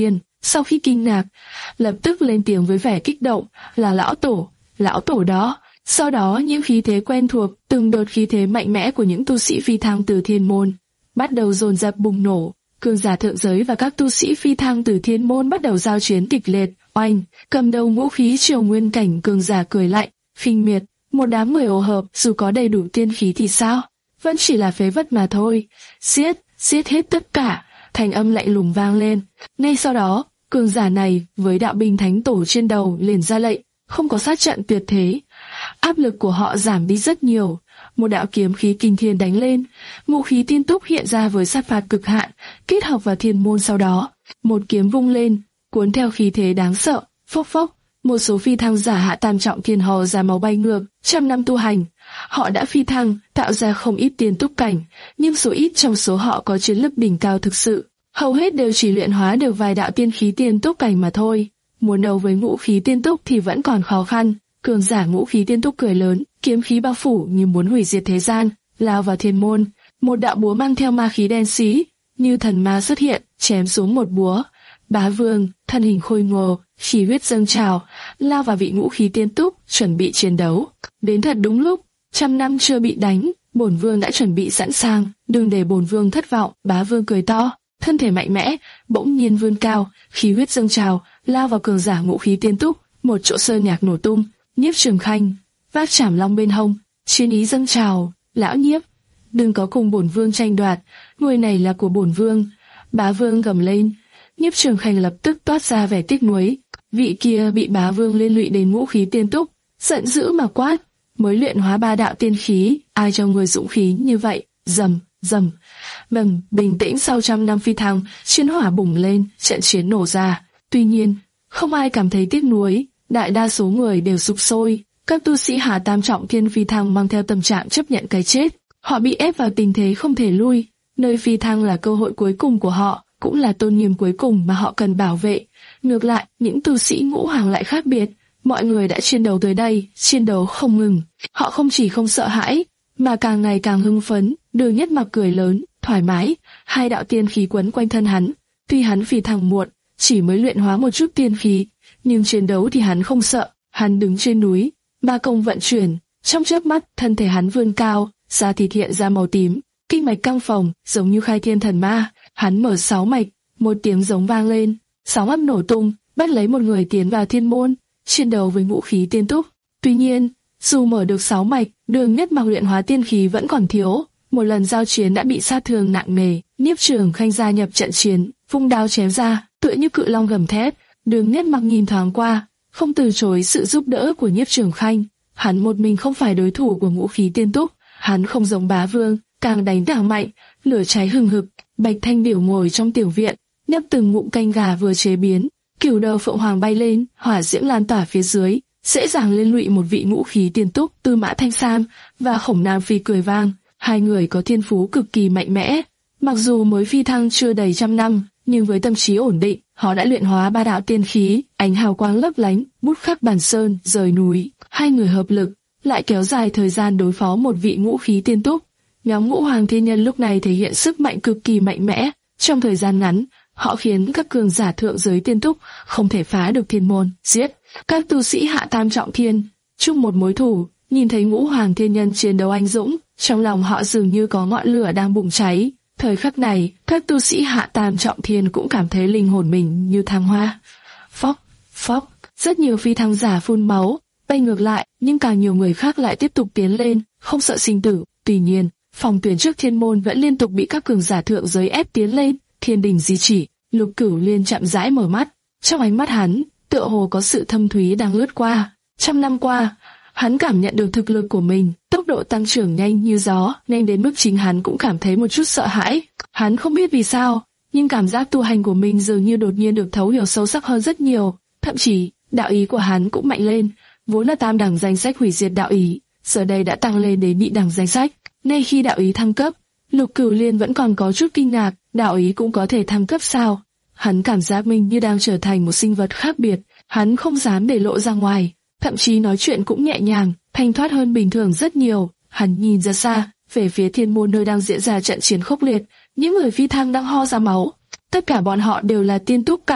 S2: sau khi kinh ngạc, lập tức lên tiếng với vẻ kích động, là lão tổ, lão tổ đó. Sau đó những khí thế quen thuộc, từng đợt khí thế mạnh mẽ của những tu sĩ phi thăng từ thiên môn bắt đầu dồn dập bùng nổ. Cường giả thượng giới và các tu sĩ phi thăng từ thiên môn bắt đầu giao chiến kịch liệt. Oanh, cầm đầu ngũ khí triều nguyên cảnh cường giả cười lạnh, khinh miệt, một đám người ồ hợp, dù có đầy đủ tiên khí thì sao, vẫn chỉ là phế vật mà thôi. Giết, giết hết tất cả. Thanh âm lạnh lùng vang lên. Ngay sau đó, cường giả này với đạo binh thánh tổ trên đầu liền ra lệnh, không có sát trận tuyệt thế. Áp lực của họ giảm đi rất nhiều. Một đạo kiếm khí kinh thiên đánh lên, ngũ khí tiên túc hiện ra với sát phạt cực hạn, kết hợp vào thiên môn. Sau đó, một kiếm vung lên, cuốn theo khí thế đáng sợ. Phốc phốc, một số phi thăng giả hạ tam trọng thiên hò ra máu bay ngược. Trăm năm tu hành, họ đã phi thăng, tạo ra không ít tiên túc cảnh, nhưng số ít trong số họ có chiến lực đỉnh cao thực sự. Hầu hết đều chỉ luyện hóa được vài đạo tiên khí tiên túc cảnh mà thôi. Muốn đấu với ngũ khí tiên túc thì vẫn còn khó khăn. Cường giả ngũ khí tiên túc cười lớn, kiếm khí bao phủ như muốn hủy diệt thế gian, lao vào thiên môn. Một đạo búa mang theo ma khí đen xí, như thần ma xuất hiện, chém xuống một búa. Bá Vương, thân hình khôi ngô, khí huyết dâng trào, lao vào vị ngũ khí tiên túc, chuẩn bị chiến đấu. Đến thật đúng lúc, trăm năm chưa bị đánh, bổn vương đã chuẩn bị sẵn sàng, đừng để bổn vương thất vọng. Bá Vương cười to, thân thể mạnh mẽ, bỗng nhiên vươn cao, khí huyết dâng trào, lao vào cường giả ngũ khí tiên túc. Một chỗ sơn nhạc nổ tung. Nhiếp Trường Khanh vác trảm long bên hông, chiến ý dâng trào. Lão Nhiếp, đừng có cùng bổn vương tranh đoạt, người này là của bổn vương. Bá Vương gầm lên. Nhiếp Trường Khanh lập tức toát ra vẻ tiếc nuối. Vị kia bị Bá Vương liên lụy đến ngũ khí tiên túc, giận dữ mà quát, mới luyện hóa ba đạo tiên khí, ai cho người dũng khí như vậy? Rầm, rầm, bầm. Bình tĩnh sau trăm năm phi thăng, chiến hỏa bùng lên, trận chiến nổ ra. Tuy nhiên, không ai cảm thấy tiếc nuối, đại đa số người đều sục sôi. Các tu sĩ hạ tam trọng thiên phi thăng mang theo tâm trạng chấp nhận cái chết, họ bị ép vào tình thế không thể lui. Nơi phi thăng là cơ hội cuối cùng của họ, cũng là tôn nghiêm cuối cùng mà họ cần bảo vệ. Ngược lại, những tu sĩ ngũ hoàng lại khác biệt, mọi người đã chiến đấu tới đây, chiến đấu không ngừng. Họ không chỉ không sợ hãi, mà càng ngày càng hưng phấn. Đường Nhất Mặc cười lớn, thoải mái, hai đạo tiên khí quấn quanh thân hắn. Tuy hắn phi thăng muộn, chỉ mới luyện hóa một chút tiên khí, nhưng chiến đấu thì hắn không sợ. Hắn đứng trên núi, ba công vận chuyển, trong chớp mắt thân thể hắn vươn cao, da thịt hiện ra màu tím, kinh mạch căng phồng, giống như khai thiên thần ma. Hắn mở sáu mạch, một tiếng giống vang lên, sóng ấp nổ tung, bắt lấy một người tiến vào thiên môn, chiến đấu với ngũ khí tiên túc. Tuy nhiên, dù mở được sáu mạch, Đường Nhất Mặc luyện hóa tiên khí vẫn còn thiếu. Một lần giao chiến đã bị sát thương nặng nề. Nhiếp Trường Khanh gia nhập trận chiến, vung đao chém ra, tựa như cự long gầm thét. Đường Nhất Mặc nhìn thoáng qua, không từ chối sự giúp đỡ của Nhiếp Trường Khanh. Hắn một mình không phải đối thủ của ngũ khí tiên túc. Hắn không giống Bá Vương, càng đánh càng mạnh, lửa cháy hừng hực. Bạch Thanh Điểu ngồi trong tiểu viện, nhấp từng ngụm canh gà vừa chế biến. Cửu đầu phượng hoàng bay lên, hỏa diễm lan tỏa phía dưới, dễ dàng liên lụy một vị ngũ khí tiên túc. Tư Mã Thanh Sam và Khổng Nam Phi cười vang, hai người có thiên phú cực kỳ mạnh mẽ. Mặc dù mới phi thăng chưa đầy trăm năm, nhưng với tâm trí ổn định, họ đã luyện hóa ba đạo tiên khí, ánh hào quang lấp lánh, bút khắc bản sơn, rời núi. Hai người hợp lực, lại kéo dài thời gian đối phó một vị ngũ khí tiên túc. Nhóm Ngũ Hoàng Thiên Nhân lúc này thể hiện sức mạnh cực kỳ mạnh mẽ. Trong thời gian ngắn, họ khiến các cường giả thượng giới tiên túc không thể phá được thiên môn. Giết các tu sĩ hạ tam trọng thiên, chung một mối thù. Nhìn thấy Ngũ Hoàng Thiên Nhân chiến đấu anh dũng, trong lòng họ dường như có ngọn lửa đang bùng cháy. Thời khắc này, các tu sĩ hạ tam trọng thiên cũng cảm thấy linh hồn mình như thăng hoa. Phốc, phốc, rất nhiều phi thăng giả phun máu, bay ngược lại, nhưng càng nhiều người khác lại tiếp tục tiến lên, không sợ sinh tử. Tuy nhiên, phòng tuyến trước thiên môn vẫn liên tục bị các cường giả thượng giới ép tiến lên. Thiên đình di chỉ, Lục Cửu Liên chậm rãi mở mắt, trong ánh mắt hắn tựa hồ có sự thâm thúy đang lướt qua. Trăm năm qua, hắn cảm nhận được thực lực của mình, tốc độ tăng trưởng nhanh như gió, nhanh đến mức chính hắn cũng cảm thấy một chút sợ hãi. Hắn không biết vì sao, nhưng cảm giác tu hành của mình dường như đột nhiên được thấu hiểu sâu sắc hơn rất nhiều. Thậm chí, đạo ý của hắn cũng mạnh lên, vốn là tam đẳng danh sách hủy diệt đạo ý, giờ đây đã tăng lên đến nhị đẳng danh sách. Ngay khi đạo ý thăng cấp, Lục Cửu Liên vẫn còn có chút kinh ngạc, đạo ý cũng có thể thăng cấp sao? Hắn cảm giác mình như đang trở thành một sinh vật khác biệt, hắn không dám để lộ ra ngoài, thậm chí nói chuyện cũng nhẹ nhàng, thanh thoát hơn bình thường rất nhiều. Hắn nhìn ra xa, về phía thiên môn nơi đang diễn ra trận chiến khốc liệt, những người phi thăng đang ho ra máu. Tất cả bọn họ đều là tiên túc cảnh,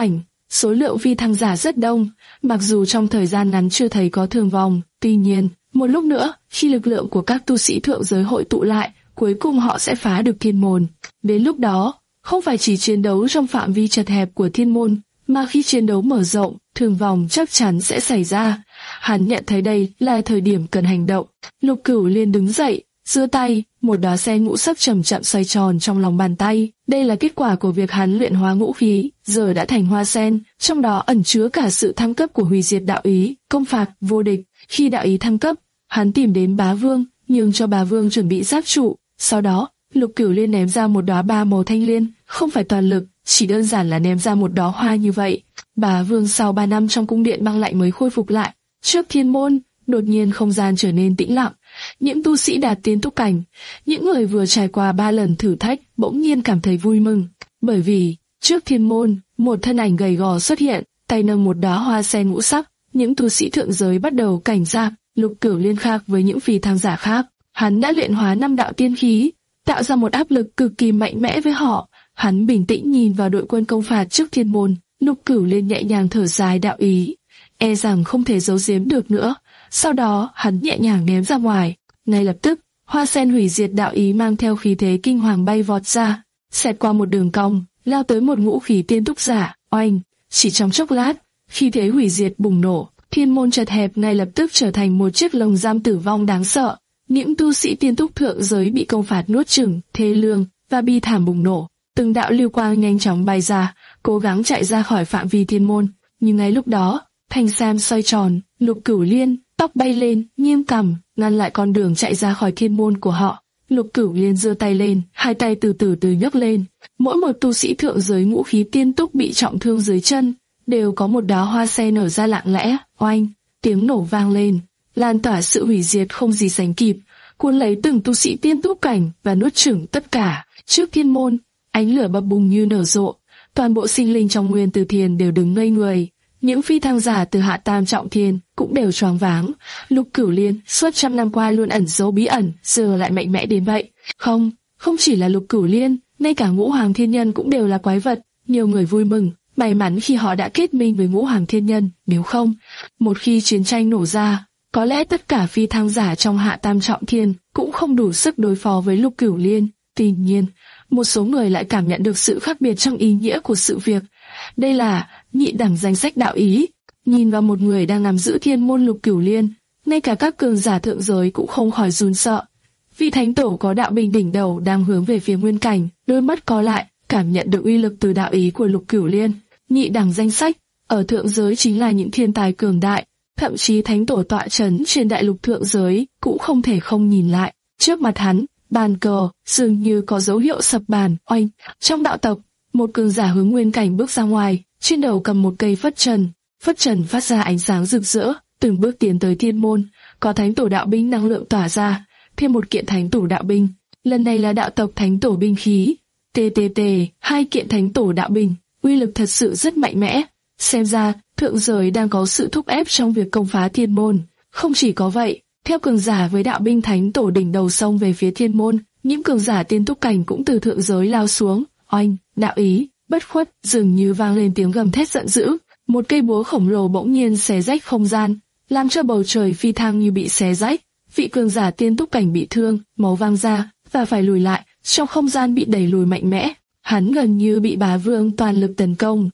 S2: số lượng phi thăng giả rất đông, mặc dù trong thời gian ngắn chưa thấy có thương vong. Tuy nhiên, một lúc nữa, khi lực lượng của các tu sĩ thượng giới hội tụ lại, cuối cùng họ sẽ phá được thiên môn. Đến lúc đó, không phải chỉ chiến đấu trong phạm vi chật hẹp của thiên môn, mà khi chiến đấu mở rộng, thương vong chắc chắn sẽ xảy ra. Hắn nhận thấy đây là thời điểm cần hành động. Lục Cửu Liên đứng dậy, giơ tay, một đóa sen ngũ sắc chậm chậm xoay tròn trong lòng bàn tay. Đây là kết quả của việc hắn luyện hóa ngũ khí, giờ đã thành hoa sen, trong đó ẩn chứa cả sự thăng cấp của hủy diệt đạo ý, công phạt, vô địch. Khi đạo ý thăng cấp, hắn tìm đến Bá Vương, nhưng cho Bá Vương chuẩn bị giáp trụ. Sau đó, Lục Cửu Liên ném ra một đóa ba màu thanh liên, không phải toàn lực, chỉ đơn giản là ném ra một đóa hoa như vậy. Bá Vương sau ba năm trong cung điện băng lạnh mới khôi phục lại. Trước thiên môn, đột nhiên không gian trở nên tĩnh lặng. Những tu sĩ đạt tiên túc cảnh, những người vừa trải qua ba lần thử thách, bỗng nhiên cảm thấy vui mừng, bởi vì trước thiên môn, một thân ảnh gầy gò xuất hiện, tay nâng một đóa hoa sen ngũ sắc. Những tu sĩ thượng giới bắt đầu cảnh giác. Lục Cửu Liên khác với những phi thăng giả khác, hắn đã luyện hóa năm đạo tiên khí, tạo ra một áp lực cực kỳ mạnh mẽ với họ. Hắn bình tĩnh nhìn vào đội quân công phạt trước thiên môn. Lục Cửu Liên nhẹ nhàng thở dài đạo ý, e rằng không thể giấu giếm được nữa. Sau đó, hắn nhẹ nhàng ném ra ngoài. Ngay lập tức, hoa sen hủy diệt đạo ý mang theo khí thế kinh hoàng bay vọt ra, xẹt qua một đường cong, lao tới một ngũ khí tiên túc giả. Oanh! Chỉ trong chốc lát, khí thế hủy diệt bùng nổ, thiên môn chật hẹp ngay lập tức trở thành một chiếc lồng giam tử vong đáng sợ. Những tu sĩ tiên túc thượng giới bị công phạt nuốt chửng, thê lương và bi thảm bùng nổ. Từng đạo lưu quang nhanh chóng bay ra, cố gắng chạy ra khỏi phạm vi thiên môn. Nhưng ngay lúc đó, thanh sam xoay tròn, Lục Cửu Liên tóc bay lên, nghiêm cằm, ngăn lại con đường chạy ra khỏi thiên môn của họ. Lục Cửu Liên giơ tay lên, hai tay từ từ từ nhấc lên. Mỗi một tu sĩ thượng giới ngũ khí tiên túc bị trọng thương dưới chân, đều có một đóa hoa sen nở ra lặng lẽ. Oanh! Tiếng nổ vang lên, lan tỏa sự hủy diệt không gì sánh kịp, cuốn lấy từng tu sĩ tiên túc cảnh và nuốt chửng tất cả. Trước thiên môn, ánh lửa bập bùng như nở rộ, toàn bộ sinh linh trong Nguyên Tử Thiền đều đứng ngây người. Những phi thăng giả từ hạ tam trọng thiên cũng đều choáng váng. Lục Cửu Liên suốt trăm năm qua luôn ẩn giấu bí ẩn, giờ lại mạnh mẽ đến vậy. Không, không chỉ là Lục Cửu Liên, ngay cả Ngũ Hoàng Thiên Nhân cũng đều là quái vật. Nhiều người vui mừng, may mắn khi họ đã kết minh với Ngũ Hoàng Thiên Nhân. Nếu không, một khi chiến tranh nổ ra, có lẽ tất cả phi thăng giả trong hạ tam trọng thiên cũng không đủ sức đối phó với Lục Cửu Liên. Tuy nhiên, một số người lại cảm nhận được sự khác biệt trong ý nghĩa của sự việc. Đây là nhị đẳng danh sách đạo ý. Nhìn vào một người đang nắm giữ thiên môn Lục Cửu Liên, ngay cả các cường giả thượng giới cũng không khỏi run sợ. Vị thánh tổ có đạo binh đỉnh đầu đang hướng về phía nguyên cảnh, đôi mắt co lại, cảm nhận được uy lực từ đạo ý của Lục Cửu Liên. Nhị đẳng danh sách ở thượng giới chính là những thiên tài cường đại, thậm chí thánh tổ tọa trấn trên đại lục thượng giới cũng không thể không nhìn lại. Trước mặt hắn, bàn cờ dường như có dấu hiệu sập bàn. Oanh! Trong đạo tộc, một cường giả hướng nguyên cảnh bước ra ngoài, trên đầu cầm một cây phất trần. Phất trần phát ra ánh sáng rực rỡ, từng bước tiến tới thiên môn. Có thánh tổ đạo binh năng lượng tỏa ra, thêm một kiện thánh tổ đạo binh. Lần này là đạo tộc thánh tổ binh khí. T T T, hai kiện thánh tổ đạo binh, uy lực thật sự rất mạnh mẽ. Xem ra, thượng giới đang có sự thúc ép trong việc công phá thiên môn. Không chỉ có vậy, theo cường giả với đạo binh thánh tổ đỉnh đầu xông về phía thiên môn, những cường giả tiên túc cảnh cũng từ thượng giới lao xuống. Oanh! Đạo ý, bất khuất, dường như vang lên tiếng gầm thét giận dữ. Một cây búa khổng lồ bỗng nhiên xé rách không gian, làm cho bầu trời phi thăng như bị xé rách. Vị cường giả tiên túc cảnh bị thương, máu văng ra và phải lùi lại, trong không gian bị đẩy lùi mạnh mẽ. Hắn gần như bị Bá Vương toàn lực tấn công.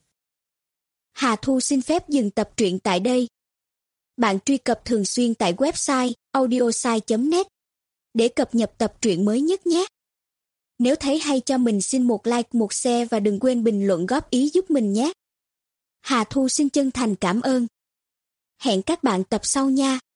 S3: Hà Thu xin phép dừng tập truyện tại đây. Bạn truy cập thường xuyên tại website audiosai chấm net để cập nhật tập truyện mới nhất nhé. Nếu thấy hay cho mình xin một like, một share và đừng quên bình luận góp ý giúp mình nhé. Hà Thu xin chân thành cảm ơn. Hẹn các bạn tập sau nha.